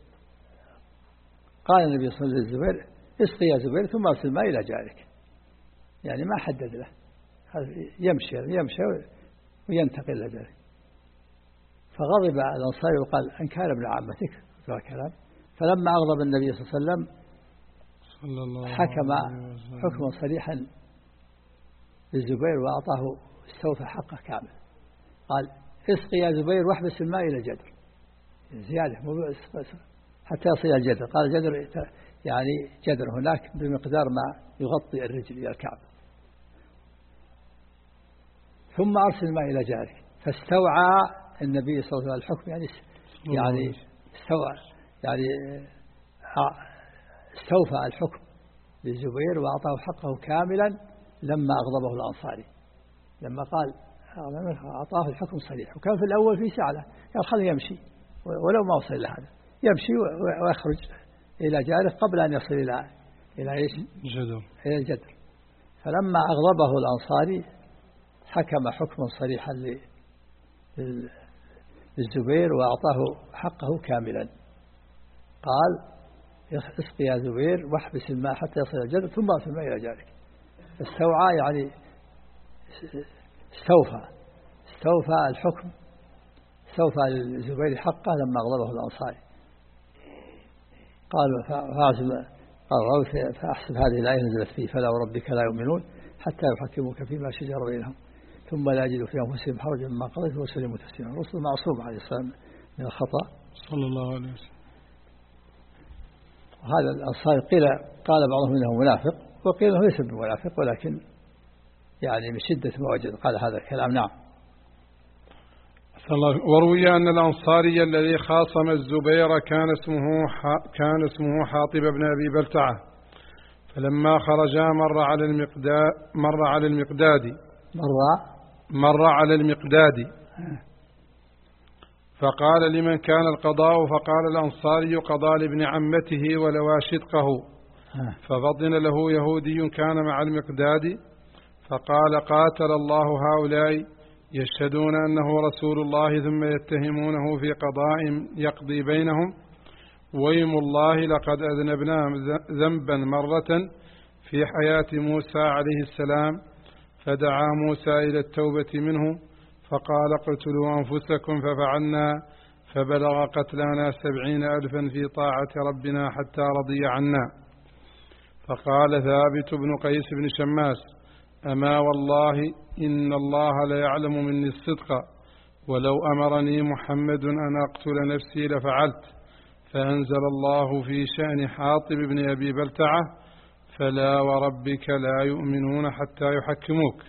قال النبي صلى الله عليه وسلم للزبير اسقي يا زبير ثم ارسل الماء إلى جارك، يعني ما حدد له، يمشي يمشي وينتقل إلى جارك. فغضب الأنصاري وقال أن كان ابن عمتك كلام. فلما أغضب النبي صلى الله عليه وسلم حكم حكما صريحا للزبير وأعطاه استوفى حقه كامل. قال اسقي يا زبير واحبس الماء إلى الجدر، زيادة حتى يصل الجدر. قال الجدر يعني جدر هناك بمقدار ما يغطي الرجل إلى الكعب. ثم أرسل الماء إلى جارك. فاستوعى النبي صلى الله عليه وسلم الحكم، يعني يعني استوى يعني استوفى الحكم للزبير وأعطاه حقه كاملا لما أغضبه الأنصاري، لما قال أعطاه الحكم صريح. وكان في الأول في سعله قال خليه يمشي ولو ما وصل إلى هذا، يمشي ويخرج إلى جاره قبل أن يصل إلى إلى إيش؟ الجدر. إلى الجدر. فلما أغضبه الأنصاري حكم حكما صريحا للزبير وأعطاه حقه كاملا. قال اسقي يا زبير واحبس الماء حتى يصل إلى الجدر ثم أرسل الماء إلى جارك. استوعى يعني استوفى استوفى الحكم، استوفى للزبير حقه لما أغضبه الأنصاري. قال قال فأحسب هذه الآية نزلت فيه فلا وربك لا يؤمنون حتى يحكموك فيما شجر بينهم ثم لا يجدوا في أنفسهم حرجا مما قضيت وسلموا تسليما. الرسول معصوم عليه السلام من الخطأ صلى الله عليه وسلم. وهذا الأنصاري قيل قال بعضهم إنه منافق وقيل إنه ليس بمنافق ولكن يعني من شدة ما وجد قال هذا الكلام. نعم. وروي أن الأنصاري الذي خاصم الزبير كان اسمه كان اسمه حاطب بن أبي بلتعة، فلما خرجا مر على المقداد مر على المقداد مر مر على المقداد فقال لمن كان القضاء؟ فقال الأنصاري قضى لابن عمته ولوى شدقه. ففطن له يهودي كان مع المقداد فقال قاتل الله هؤلاء يشهدون أنه رسول الله ثم يتهمونه في قضاء يقضي بينهم، ويم الله لقد أذنبنا ذنبا مرة في حياة موسى عليه السلام فدعا موسى إلى التوبة منه فقال اقتلوا أنفسكم ففعلنا فبلغ قتلنا سبعين ألفا في طاعة ربنا حتى رضي عنا. فقال ثابت بن قيس بن شماس أما والله إن الله ليعلم مني الصدق ولو أمرني محمد أن أقتل نفسي لفعلت. فأنزل الله في شأن حاطب بن أبي بلتعة فلا وربك لا يؤمنون حتى يحكموك.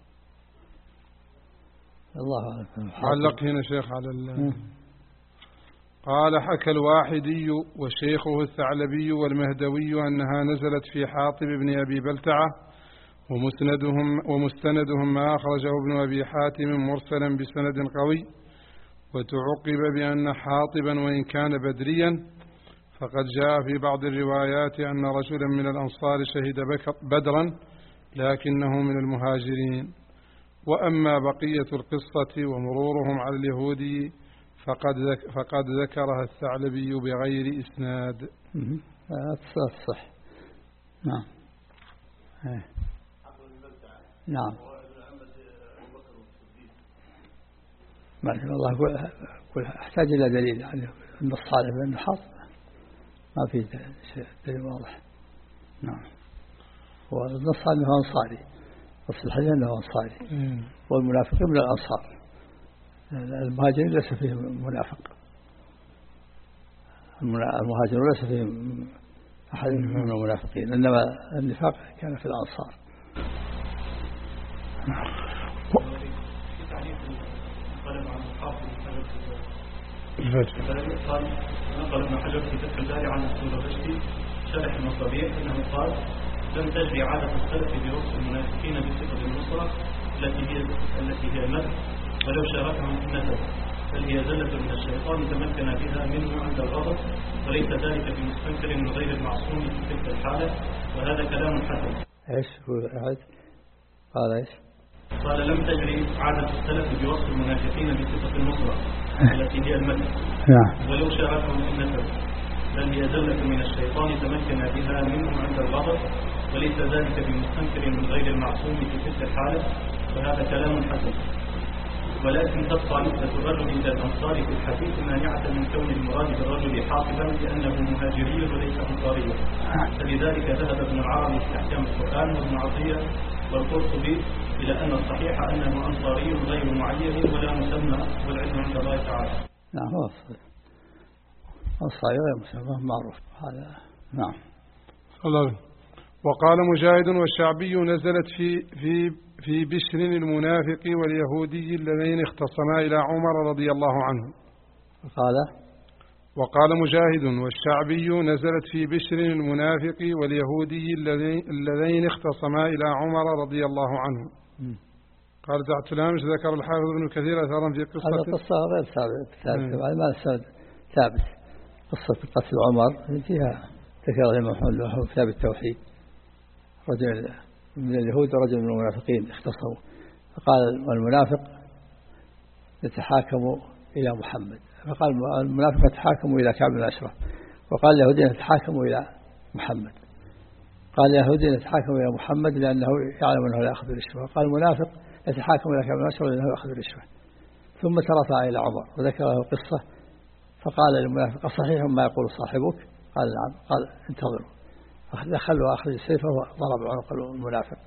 الله أعلم. علق هنا شيخ على ال... قال حكى الواحدي وشيخه الثعلبي والمهدوي أنها نزلت في حاطب بن أبي بلتعة، ومسندهم, ومستندهم ما أخرجه ابن أبي حاتم مرسلا بسند قوي. وتعقب بأن حاطبا وإن كان بدريا فقد جاء في بعض الروايات أن رجلا من الأنصار شهد بدرا لكنه من المهاجرين. وأما بقية القصة ومرورهم على اليهودي فقد فقد ذكرها الثعلبي بغير إسناد. صح. نعم. نعم. ما الله أقول أحتاج إلى دليل يعني النص على بأنه حاطب ما في دليل واضح. نعم. والنص أنه أنصاري، نص الحديث أنه أنصاري، والمنافقين من الأنصار. المهاجرين ليس فيهم منافق، المهاجرون ليس فيهم أحد من المنافقين، إنما النفاق كان في الأنصار. قال نقل ابن حجر في فتح الباري عن السوربشتي شرح المصابيح انه قال لم تجري عادة السلف بوصف المنافقين بصفة النصرة التي هي التي هي المدح ولو شاركهم في النسب، بل هي زلة من الشيطان تمكن بها منه عند الغضب، وليس ذلك بمستنكر من غير المعصوم في تلك الحالة، وهذا كلام حسن. ايش قال ايش؟ قال لم تجري عادة السلف بوصف المنافقين بصفة النصرة التي هي المدح ولو شاركهم في النسب، بل هي زلة من الشيطان تمكن بها منه عند الغضب، وليس ذلك بمستنكر من غير المعصوم في تلك الحالة، وهذا كلام حسن. ولكن تبقى نسبة الرجل إلى الأنصار في الحديث مانعة من كون المراد بالرجل حاطبا لأنه مهاجري وليس أنصاري، فلذلك ذهب ابن العربي في أحكام القرآن وابن عطية والقرطبي إلى أن الصحيح أنه أنصاري غير معين ولا مسمى، والعلم عند الله تعالى. نعم هو أنصاري غير مسمى معروف هذا. نعم. الله. وقال مجاهد والشعبي نزلت في في في بشر المنافق واليهودي اللذين اختصما إلى عمر رضي الله عنه. قال وقال مجاهد والشعبي نزلت في بشر المنافق واليهودي اللذين اختصما إلى عمر رضي الله عنه. م. قال تعت الهامش ذكر الحافظ ابن كثير أثرا في قصة هذا قصة غير ثابتة ما ثابت. قصة قتل عمر فيها ذكر الإمام محمد له كتاب التوحيد، رجل من اليهود ورجل من المنافقين اختصموا، فقال المنافق يتحاكم إلى محمد، فقال المنافق يتحاكم إلى كعب بن أشرف، وقال اليهودي يتحاكم إلى محمد. قال اليهودي يتحاكم إلى محمد لأنه يعلم أنه لا يأخذ الرشوة، وقال المنافق يتحاكم إلى كعب بن أشرف لأنه يأخذ الرشوة. ثم ترفع إلى عمر وذكر له قصة، فقال للمنافق صحيح ما يقول صاحبك؟ قال نعم. قال انتظروا، دخل وأخذ سيفه وضرب عنق المنافق.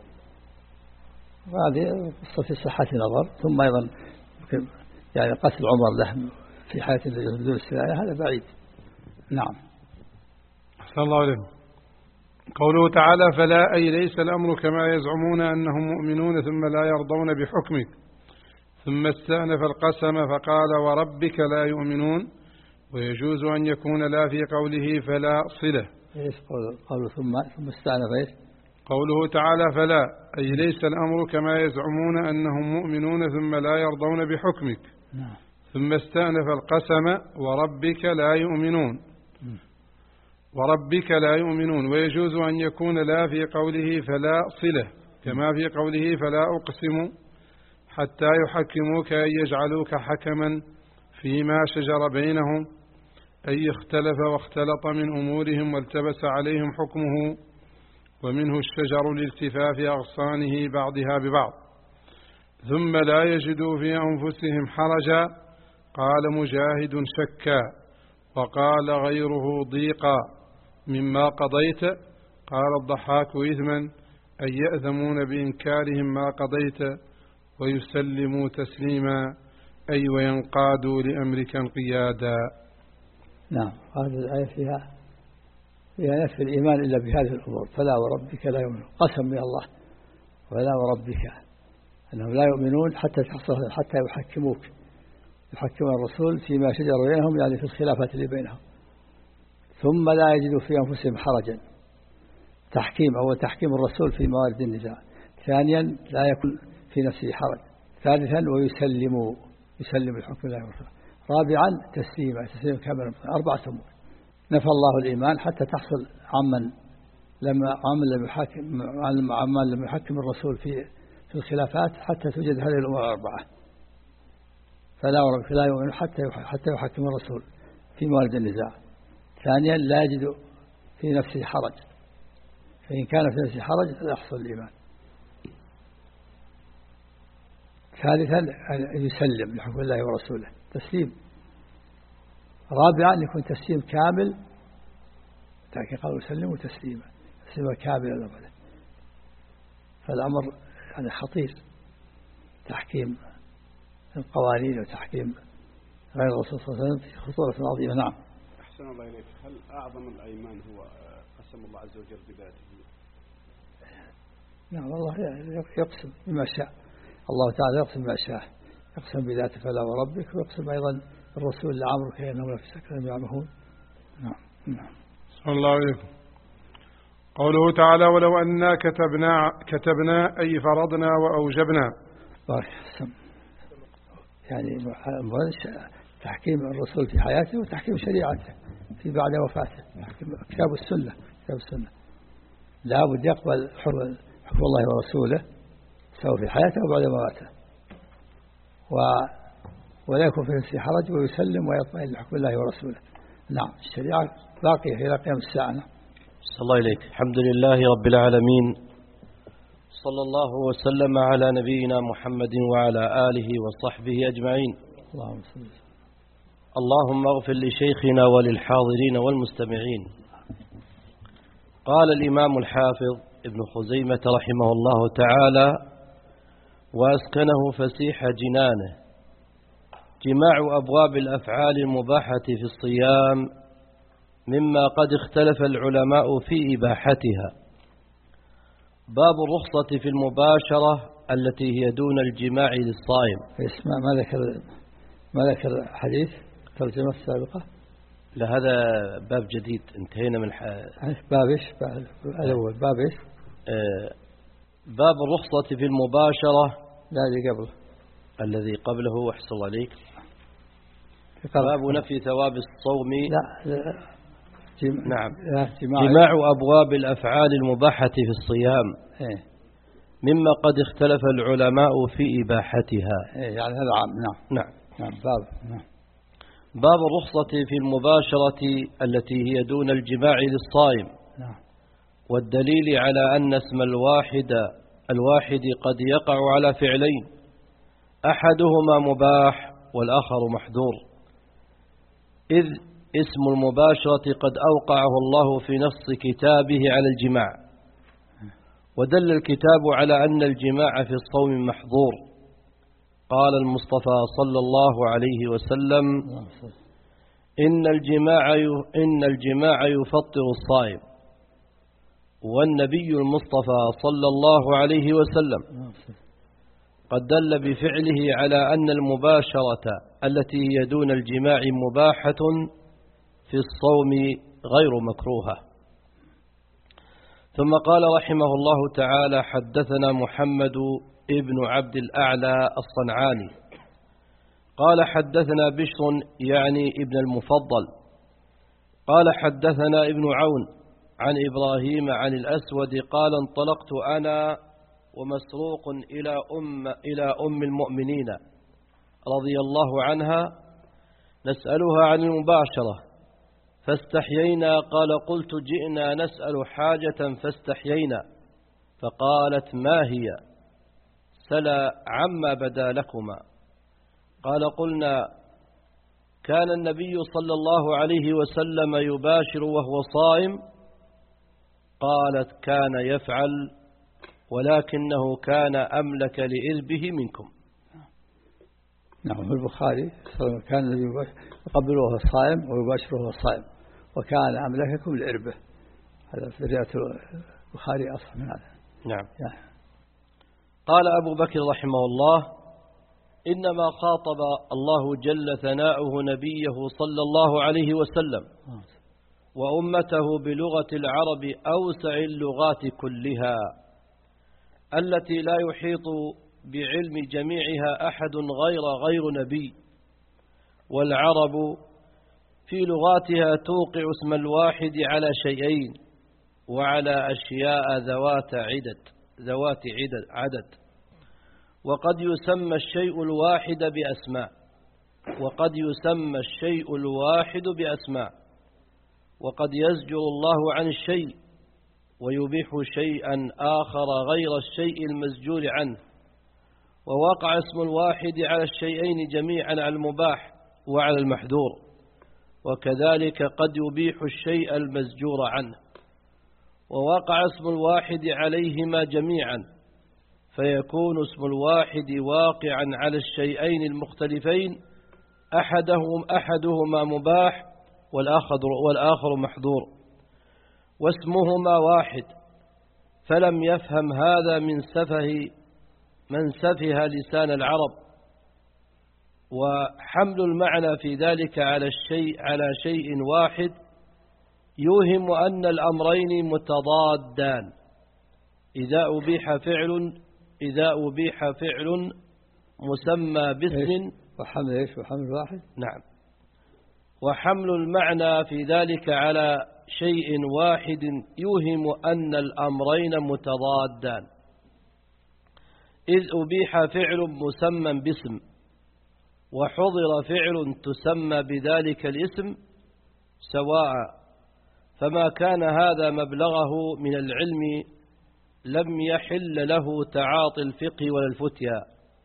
وهذه قصة في صحة نظر. ثم أيضا يعني قتل عمر له في حياة بدون السلاح هذا بعيد. نعم. أحسن الله عليكم. قوله تعالى فلا أي ليس الأمر كما يزعمون أنهم مؤمنون ثم لا يرضون بحكمك، ثم استأنف القسم فقال وربك لا يؤمنون، ويجوز أن يكون لا في قوله فلا صلة. إيش قوله ثم ثم استأنف إيش؟ قوله تعالى فلا، أي ليس الأمر كما يزعمون أنهم مؤمنون ثم لا يرضون بحكمك. نعم. ثم استأنف القسم وربك لا يؤمنون، وربك لا يؤمنون، ويجوز أن يكون لا في قوله فلا صلة، كما في قوله فلا أقسم حتى يحكموك أي يجعلوك حكما فيما شجر بينهم، أي اختلف واختلط من أمورهم والتبس عليهم حكمه، ومنه الشجر لالتفاف أغصانه بعضها ببعض. ثم لا يجدوا في أنفسهم حرجا، قال مجاهد شكا، وقال غيره ضيقا مما قضيت، قال الضحاك إثما، أي يأثمون بإنكارهم ما قضيت، ويسلموا تسليما، أي وينقادوا لأمرك انقيادا. نعم. هذه الآية فيها فيها نفي الإيمان إلا بهذه الأمور، فلا وربك لا يؤمنون، قسم من الله، ولا وربك أنهم لا يؤمنون حتى تحصل حتى يحكموك، يحكم الرسول فيما شجر بينهم، يعني في الخلافات اللي بينهم، ثم لا يجدوا في أنفسهم حرجا. تحكيم أو تحكيم الرسول في موارد النزاع. ثانيا لا يكون في نفسه حرج. ثالثا ويسلموا، يسلم الحكم الله ورسوله. رابعا تسليما، تسليم كاملا. أربعة أمور. نفى الله الإيمان حتى تحصل عمن لما عمن لم يحكم عمن لم يحكم الرسول في في الخلافات، حتى توجد هذه الأمور الأربعة. فلا وربك لا يؤمن حتى حتى يحكم الرسول في موارد النزاع. ثانيا لا يجد في نفسه حرج، فإن كان في نفسه حرج لا يحصل الإيمان. ثالثا أن يسلم لحكم الله ورسوله تسليم. رابعا يكون تسليم كامل، لكن قالوا يسلموا تسليما، تسليما كاملا أبدا. فالأمر يعني خطير، تحكيم القوانين وتحكيم غير الرسول صلى الله عليه وسلم خطورة عظيمة. نعم. أحسن الله إليك. هل أعظم الأيمان هو قسم الله عز وجل بذاته؟ نعم والله يقسم بما شاء، الله تعالى يقسم بما شاء، يقسم بذاته فلا وربك، ويقسم أيضا الرسول لعمرك إنهم لفي سكرهم يعمهون. نعم. نعم. صلى الله عليكم. قوله تعالى ولو أننا كتبنا كتبنا أي فرضنا وأوجبنا. بارك السم. يعني تحكيم الرسول في حياته وتحكيم شريعته في بعد وفاته، كتاب السنة، كتاب السنة لا بد يقبل حكم الله ورسوله سواء في حياته وبعد مماته، و ولا يكون في نفسه حرج، ويسلم ويطمئن لحكم الله ورسوله. نعم. الشريعة باقية إلى قيام الساعة. صلى الله عليك. الحمد لله رب العالمين، صلى الله وسلم على نبينا محمد وعلى آله وصحبه أجمعين. اللهم صل. اللهم اغفر لشيخنا وللحاضرين والمستمعين. قال الإمام الحافظ ابن خزيمة رحمه الله تعالى: وأسكنه فسيح جنانه، جماع أبواب الأفعال المباحة في الصيام مما قد اختلف العلماء في إباحتها. باب الرخصة في المباشرة التي هي دون الجماع للصائم. اسمع، ما ذكر ما ذكر حديث ترجمة السابقة؟ لا، هذا باب جديد، انتهينا من ح... باب ايش؟ الأول باب ايش؟ آه باب الرخصة في المباشرة. لا اللي قبله، الذي قبله أحسن الله عليك، باب نفي ثواب الصوم. لا, لا. جم... نعم. لا. جماع. جماع أبواب الأفعال المباحة في الصيام إيه؟ مما قد اختلف العلماء في إباحتها. إيه يعني هذا عام. نعم. نعم. نعم. باب. نعم. باب الرخصة في المباشرة التي هي دون الجماع للصائم. نعم. والدليل على أن اسم الواحد الواحد قد يقع على فعلين، أحدهما مباح والآخر محظور، إذ اسم المباشرة قد أوقعه الله في نص كتابه على الجماع، ودل الكتاب على أن الجماع في الصوم محظور. قال المصطفى صلى الله عليه وسلم: إن الجماع إن الجماع يفطر الصائم. والنبي المصطفى صلى الله عليه وسلم قد دل بفعله على أن المباشرة التي هي دون الجماع مباحة في الصوم غير مكروهة. ثم قال رحمه الله تعالى: حدثنا محمد ابن عبد الأعلى الصنعاني قال حدثنا بشر يعني ابن المفضل قال حدثنا ابن عون عن إبراهيم عن الأسود قال: انطلقت أنا ومسروق إلى أم, إلى أم المؤمنين رضي الله عنها نسألها عن المباشرة فاستحيينا. قال: قلت: جئنا نسأل حاجة فاستحيينا. فقالت: ما هي؟ سلا عما بدا لكما. قال: قلنا: كان النبي صلى الله عليه وسلم يباشر وهو صائم. قالت: كان يفعل ولكنه كان أملك لإربه منكم. نعم، في البخاري كان النبي يقبل وهو صائم ويباشر وهو صائم وكان أملككم لإربه. هذا في رواية البخاري أصح من هذا. نعم. قال أبو بكر رحمه الله: إنما خاطب الله جل ثناؤه نبيه صلى الله عليه وسلم وأمته بلغة العرب أوسع اللغات كلها التي لا يحيط بعلم جميعها أحد غير غير نبي. والعرب في لغاتها توقع اسم الواحد على شيئين وعلى أشياء ذوات عدد ذوات عدد عدد وقد يسمى الشيء الواحد بأسماء وقد يسمى الشيء الواحد بأسماء وقد يزجر الله عن الشيء ويبيح شيئا آخر غير الشيء المزجور عنه. ووقع اسم الواحد على الشيئين جميعا على المباح وعلى المحذور، وكذلك قد يبيح الشيء المزجور عنه. ووقع اسم الواحد عليهما جميعا فيكون اسم الواحد واقعا على الشيئين المختلفين أحدهم أحدهما مباح والآخر, والآخر محظور واسمهما واحد. فلم يفهم هذا من سفه من سفه لسان العرب. وحمل المعنى في ذلك على الشيء على شيء واحد يوهم أن الأمرين متضادان إذا أبيح فعل إذا أبيح فعل مسمى باسم وحمل إيش وحمل واحد. نعم. وحمل المعنى في ذلك على شيء واحد يوهم أن الأمرين متضادان إذ أبيح فعل مسمى باسم وحضر فعل تسمى بذلك الاسم سواء. فما كان هذا مبلغه من العلم لم يحل له تعاطي الفقه ولا الفتيا،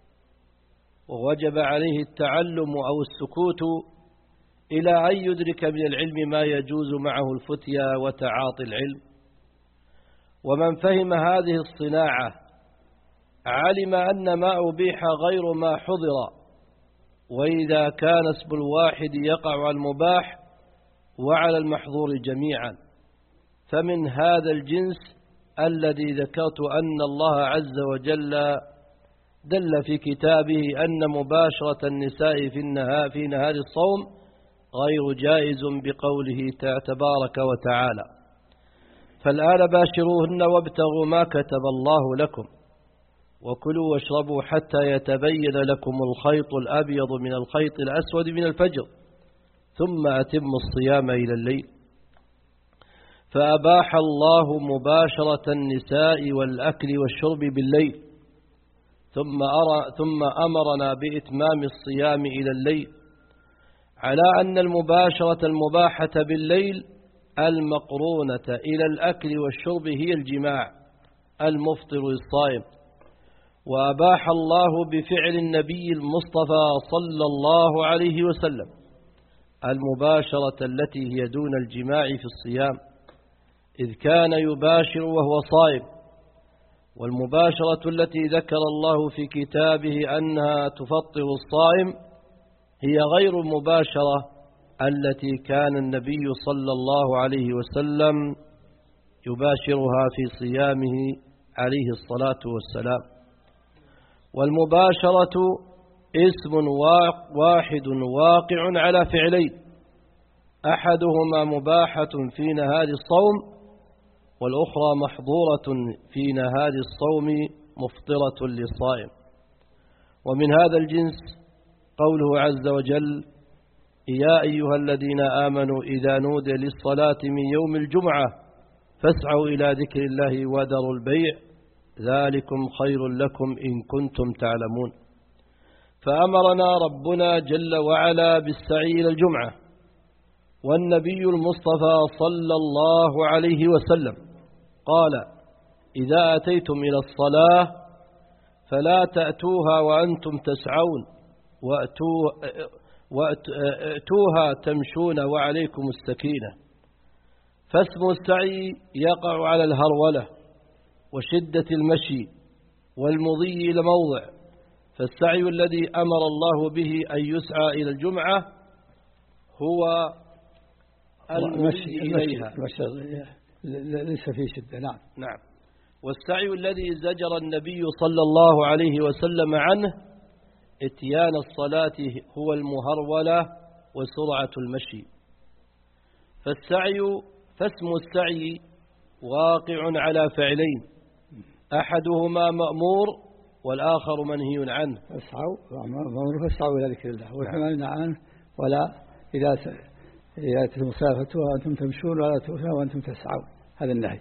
ووجب عليه التعلم أو السكوت إلى أن يدرك من العلم ما يجوز معه الفتيا وتعاطي العلم. ومن فهم هذه الصناعة علم أن ما أبيح غير ما حضر، وإذا كان اسم الواحد يقع على المباح وعلى المحظور جميعا. فمن هذا الجنس الذي ذكرت أن الله عز وجل دل في كتابه أن مباشرة النساء في النهار, في نهار الصوم غير جائز بقوله تبارك وتعالى: فالآن باشروهن وابتغوا ما كتب الله لكم وكلوا واشربوا حتى يتبين لكم الخيط الأبيض من الخيط الأسود من الفجر ثم أتموا الصيام إلى الليل. فأباح الله مباشرة النساء والأكل والشرب بالليل ثم, أرى ثم أمرنا بإتمام الصيام إلى الليل، على أن المباشرة المباحة بالليل المقرونة إلى الأكل والشرب هي الجماع المفطر الصائم. وأباح الله بفعل النبي المصطفى صلى الله عليه وسلم المباشرة التي هي دون الجماع في الصيام، إذ كان يباشر وهو صائم. والمباشرة التي ذكر الله في كتابه أنها تفطر الصائم هي غير المباشرة التي كان النبي صلى الله عليه وسلم يباشرها في صيامه عليه الصلاة والسلام. والمباشرة اسم واحد واقع على فعلين، أحدهما مباحة في نهار الصوم، والأخرى محظورة في نهار الصوم مفطرة للصائم. ومن هذا الجنس قوله عز وجل: يا أيها الذين آمنوا إذا نودي للصلاة من يوم الجمعة فاسعوا إلى ذكر الله وذروا البيع ذلكم خير لكم إن كنتم تعلمون. فأمرنا ربنا جل وعلا بالسعي إلى الجمعة، والنبي المصطفى صلى الله عليه وسلم قال: إذا أتيتم إلى الصلاة فلا تأتوها وأنتم تسعون وأتوها تمشون وعليكم السكينة. فاسم السعي يقع على الهرولة وشدة المشي والمضي إلى موضع، فالسعي الذي أمر الله به أن يسعى إلى الجمعة هو المشي إليها، ليس فيه شدة. نعم نعم. والسعي الذي زجر النبي صلى الله عليه وسلم عنه اتيان الصلاة هو المهرولة وسرعة المشي. فالسعي فاسم السعي واقع على فعلين، أحدهما مأمور والآخر منهي عنه. اسعوا مأمور فاسعوا إلى ذكر الله، والمنهي عنه ولا إذا إذا المسافة وأنتم تمشون ولا تؤتوا وأنتم تسعون، هذا النهي.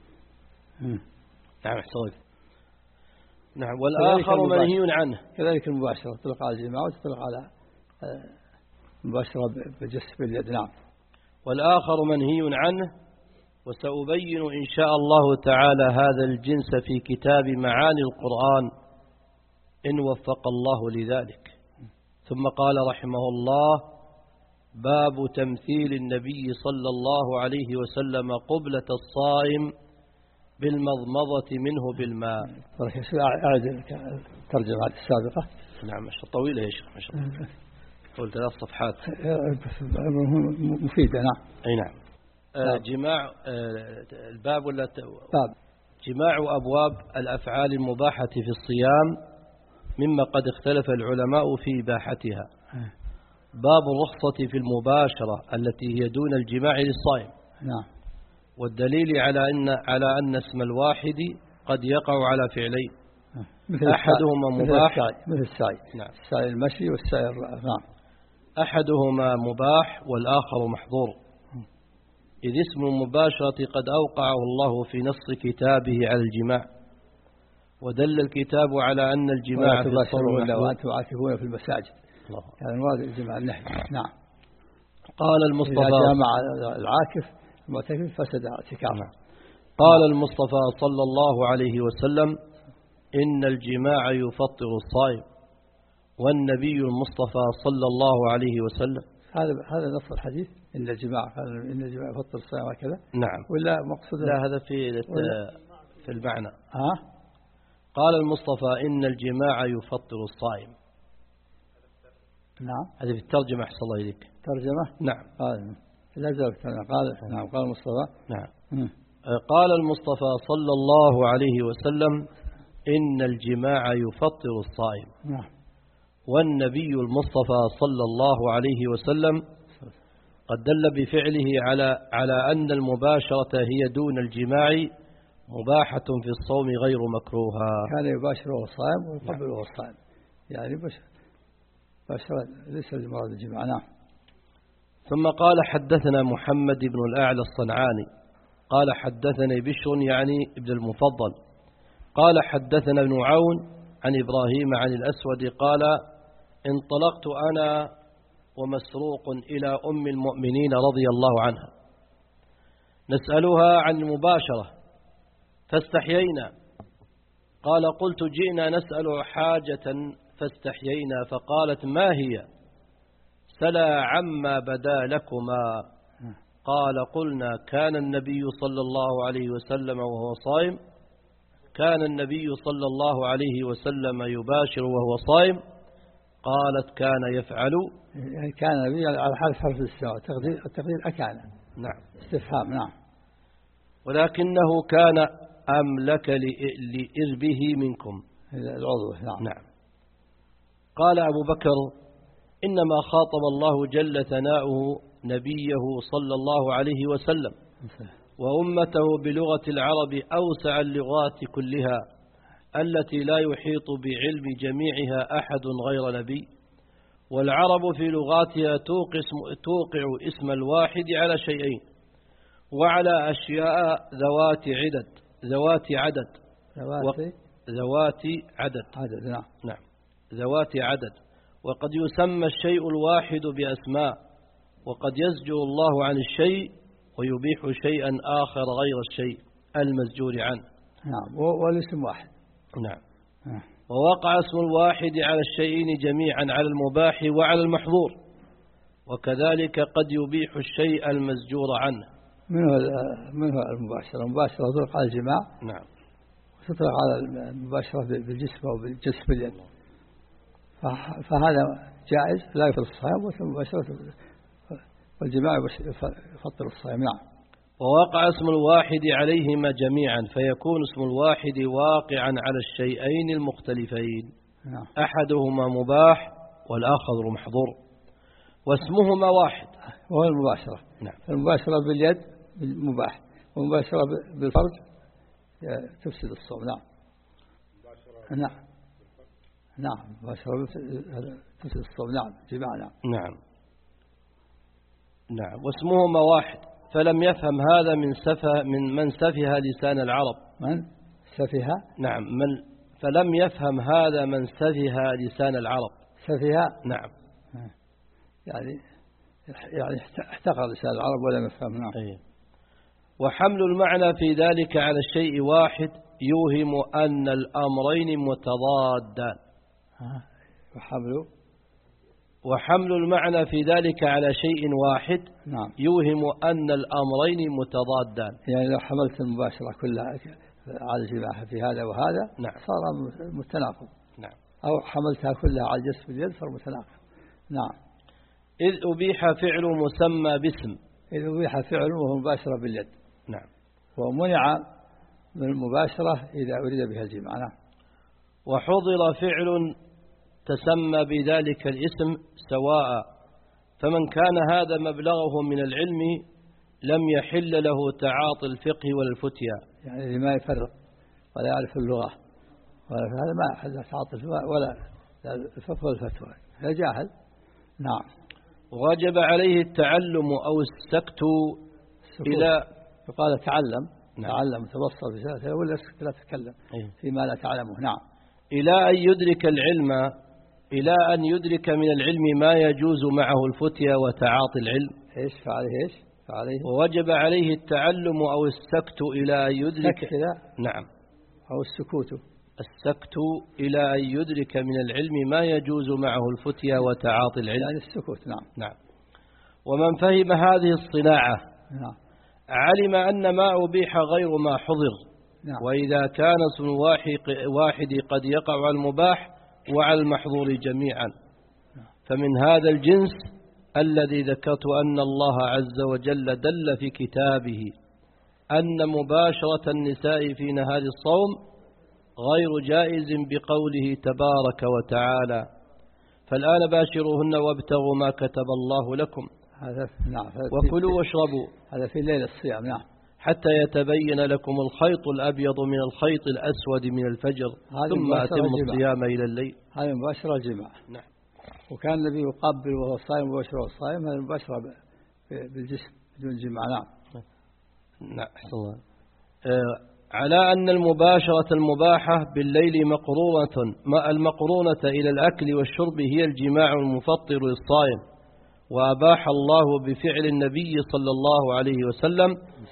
نعم حسود. نعم. والآخر منهي عنه. كذلك المباشرة تطلق على الجماعة وتطلق على مباشرة بجسم اليد. نعم. والآخر منهي عنه. وسأبين إن شاء الله تعالى هذا الجنس في كتاب معاني القرآن إن وفق الله لذلك. ثم قال رحمه الله: باب تمثيل النبي صلى الله عليه وسلم قبلة الصائم بالمضمضة منه بالماء. أعد الترجمة السابقة. نعم طويلة يا شيخ ما شاء الله، قول ثلاث صفحات مفيدة. نعم. أي نعم. آه جماع آه الباب ولا باب جماع أبواب الأفعال المباحة في الصيام مما قد اختلف العلماء في إباحتها. باب الرخصة في المباشرة التي هي دون الجماع للصائم. نعم. والدليل على أن على أن اسم الواحد قد يقع على فعلين، أحدهما مباح مثل السعي. نعم. السعي المشي والسعي. نعم. أحدهما مباح والآخر محظور، إذ اسم المباشرة قد أوقعه الله في نص كتابه على الجماع، ودل الكتاب على أن الجماع في الصوم وأنتم عاكفون في المساجد. يعني مراد الجماع النهي. نعم. قال المصطفى: إذا جامع العاكف المعتكف فسد اعتكافه. قال المصطفى صلى الله عليه وسلم: إن الجماع يفطر الصائم. والنبي المصطفى صلى الله عليه وسلم هذا هذا نص الحديث إن الجماع إن الجماع يفطر الصيام وكذا. نعم. ولا مقصود لا هذا في في المعنى. ها. قال المصطفى: إن الجماع يفطر الصائم. نعم. هذا في الترجمة أحسن الله إليك. ترجمة. نعم. قال لا زال قال نعم قال المصطفى. نعم. م. قال المصطفى صلى الله عليه وسلم: إن الجماع يفطر الصائم. نعم. والنبي المصطفى صلى الله عليه وسلم قد دل بفعله على على أن المباشرة هي دون الجماع مباحة في الصوم غير مكروهة. كان يباشر وهو صائم ويقبل وهو صائم، يعني بشر بشر ليس المراد الجماع. نعم. ثم قال: حدثنا محمد بن الأعلى الصنعاني قال حدثني بشر يعني ابن المفضل قال حدثنا ابن عون عن إبراهيم عن الأسود قال: انطلقت أنا ومسروق إلى أم المؤمنين رضي الله عنها نسألها عن المباشرة فاستحيينا. قال: قلت: جئنا نسأل حاجة فاستحيينا. فقالت: ما هي؟ سلا عما بدا لكما. قال: قلنا: كان النبي صلى الله عليه وسلم وهو صائم كان النبي صلى الله عليه وسلم يباشر وهو صائم. قالت: كان يفعل. يعني كان النبي على حال حرف الاستواء، التقدير التقدير أكان. نعم. استفهام. نعم. ولكنه كان أملك لإربه منكم. العضو. نعم. نعم. قال أبو بكر: إنما خاطب الله جل ثناؤه نبيه صلى الله عليه وسلم وأمته بلغة العرب أوسع اللغات كلها التي لا يحيط بعلم جميعها أحد غير نبي، والعرب في لغاتها توقع اسم الواحد على شيئين وعلى أشياء ذوات عدد ذوات عدد ذوات ذوات عدد عدد نعم نعم ذوات عدد وقد يسمى الشيء الواحد بأسماء، وقد يزجر الله عن الشيء ويبيح شيئا آخر غير الشيء المزجور عنه. نعم والاسم واحد. نعم. ووقع اسم الواحد على الشيئين جميعا على المباح وعلى المحظور، وكذلك قد يبيح الشيء المزجور عنه. من هو من هو المباشرة؟ المباشرة تطلق على الجماع. نعم. وتطلق على المباشرة بالجسم أو بالجسم باليد. فهذا جائز لا يفطر الصيام، والمباشرة والجماع يفطر الصيام. نعم. ووقع اسم الواحد عليهما جميعا فيكون اسم الواحد واقعا على الشيئين المختلفين. نعم. أحدهما مباح والآخر محظور، واسمهما واحد وهو المباشرة. نعم. المباشرة باليد مباح، والمباشرة بالفرج تفسد الصوم. نعم. نعم نعم المباشرة تفسد الصوم. نعم جماع. نعم نعم نعم واسمهما واحد، فلم يفهم هذا من سفه من من سفه لسان العرب. من سفه؟ نعم من فلم يفهم هذا من سفه لسان العرب. سفه؟ نعم. يعني يعني احتقر لسان العرب ولم يفهم. نعم. أيه. وحمل المعنى في ذلك على الشيء واحد يوهم أن الأمرين متضادان. وحمل وحمل المعنى في ذلك على شيء واحد نعم. يوهم أن الأمرين متضادان. يعني لو حملت المباشرة كلها على الجماع في هذا وهذا نعم. صار متناقض. نعم. أو حملتها كلها على الجسم باليد صار متناقض. نعم. إذ أبيح فعل مسمى باسم. إذ أبيح فعل وهو مباشرة باليد. نعم. ومنع من المباشرة إذا أريد بها الجماع. نعم. وحضر فعل تسمى بذلك الاسم سواء، فمن كان هذا مبلغه من العلم لم يحل له تعاطي الفقه ولا الفتيا. يعني ما يفرق ولا يعرف اللغة ولا هذا ما حل تعاطي ولا الفقه ولا الفتوى، هذا جاهل. نعم. وجب عليه التعلم أو السكت إلى يقال تعلم. نعم. تعلم تبصر بسالة ولا اسكت لا تتكلم فيما لا تعلمه. نعم. إلى أن يدرك العلم إلى أن يدرك من العلم ما يجوز معه الفتيا وتعاطي العلم. إيش فعليه إيش فعليه؟ ووجب عليه التعلم أو السكت إلى أن يدرك. نعم. أو السكوت. السكت إلى أن يدرك من العلم ما يجوز معه الفتيا وتعاطي العلم. يعني السكوت. نعم. نعم. ومن فهم هذه الصناعة نعم. علم أن ما أبيح غير ما حضر. نعم. وإذا كان اسم واحد قد يقع على المباح وعلى المحظور جميعا، فمن هذا الجنس الذي ذكرت أن الله عز وجل دل في كتابه أن مباشرة النساء في نهار الصوم غير جائز بقوله تبارك وتعالى: فالآن باشروهن وابتغوا ما كتب الله لكم هذا نعم. وكلوا واشربوا. هذا في ليلة الصيام. نعم. حتى يتبين لكم الخيط الأبيض من الخيط الأسود من الفجر ثم أتموا الصيام إلى الليل. هذه مباشرة الجماع. نعم. وكان النبي يقبل وهو صائم ويباشر وهو صائم، هذه مباشرة بالجسم بدون جماع. نعم. نعم. أحسن. آه على أن المباشرة المباحة بالليل مقرونة المقرونة إلى الأكل والشرب هي الجماع المفطر للصائم، وأباح الله بفعل النبي صلى الله عليه وسلم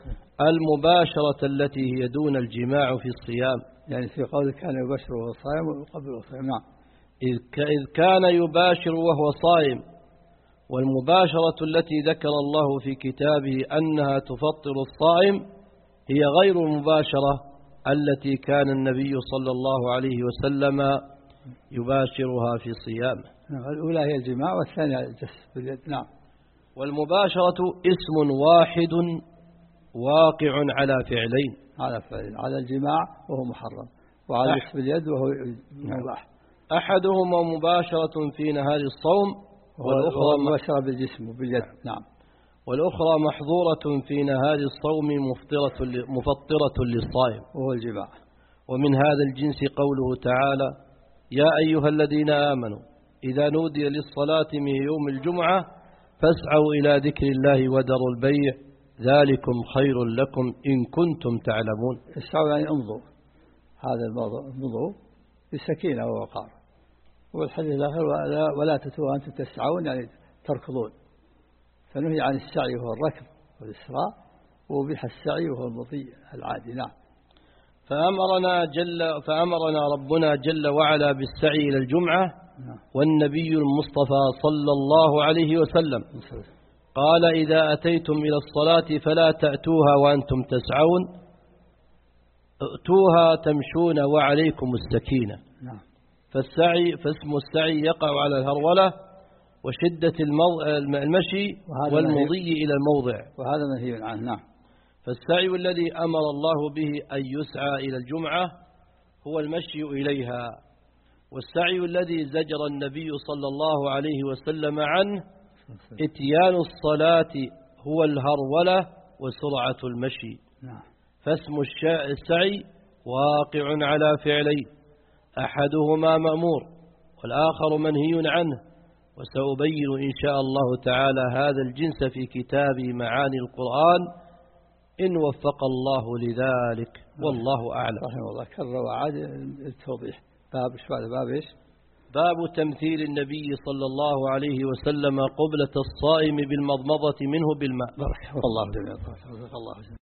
المباشرة التي هي دون الجماع في الصيام. يعني في قول كان يباشر وهو صائم ويقبل وهو صائم. نعم. إذ كان يباشر وهو صائم، والمباشرة التي ذكر الله في كتابه أنها تفطر الصائم هي غير المباشرة التي كان النبي صلى الله عليه وسلم يباشرها في صيامه. الأولى هي الجماع والثانية الجس باليد. نعم. والمباشرة اسم واحد واقع على فعلين. على فعلين، على الجماع وهو محرم، وعلى الجس باليد وهو مباح. أحدهما مباشرة في نهار الصوم والأخرى مباشرة بالجسم وباليد. نعم. والأخرى محظورة في نهار الصوم مفطرة مفطرة للصائم وهو الجماع. ومن هذا الجنس قوله تعالى: يا أيها الذين آمنوا إذا نودي للصلاة من يوم الجمعة فاسعوا إلى ذكر الله وذروا البيع ذلكم خير لكم إن كنتم تعلمون. اسعوا يعني انظروا، هذا الموضوع بسكينة ووقار. والحديث الآخر ولا تتوها أنتم تسعون يعني تركضون، فنهي عن السعي وهو الركض والإسراء، وبيح السعي وهو المضي العادي. نعم. فأمرنا جل فأمرنا ربنا جل وعلا بالسعي إلى الجمعة. نعم. والنبي المصطفى صلى الله عليه وسلم قال: إذا أتيتم إلى الصلاة فلا تأتوها وأنتم تسعون، ائتوها تمشون وعليكم السكينة. نعم. فالسعي فاسم السعي يقع على الهرولة وشدة المشي والمضي إلى الموضع، وهذا منهي عنه. نعم. فالسعي الذي أمر الله به أن يسعى إلى الجمعة هو المشي إليها، والسعي الذي زجر النبي صلى الله عليه وسلم عنه إتيان الصلاة هو الهرولة وسرعة المشي. نعم. فاسم السعي واقع على فعلين، أحدهما مأمور والآخر منهي عنه، وسأبين إن شاء الله تعالى هذا الجنس في كتاب معاني القرآن إن وفق الله لذلك، والله أعلم. رحمه الله. كرر وعاد التوضيح. باب ايش بعد؟ باب ايش؟ باب تمثيل النبي صلى الله عليه وسلم قبلة الصائم بالمضمضة منه بالماء. بارك الله جميعا.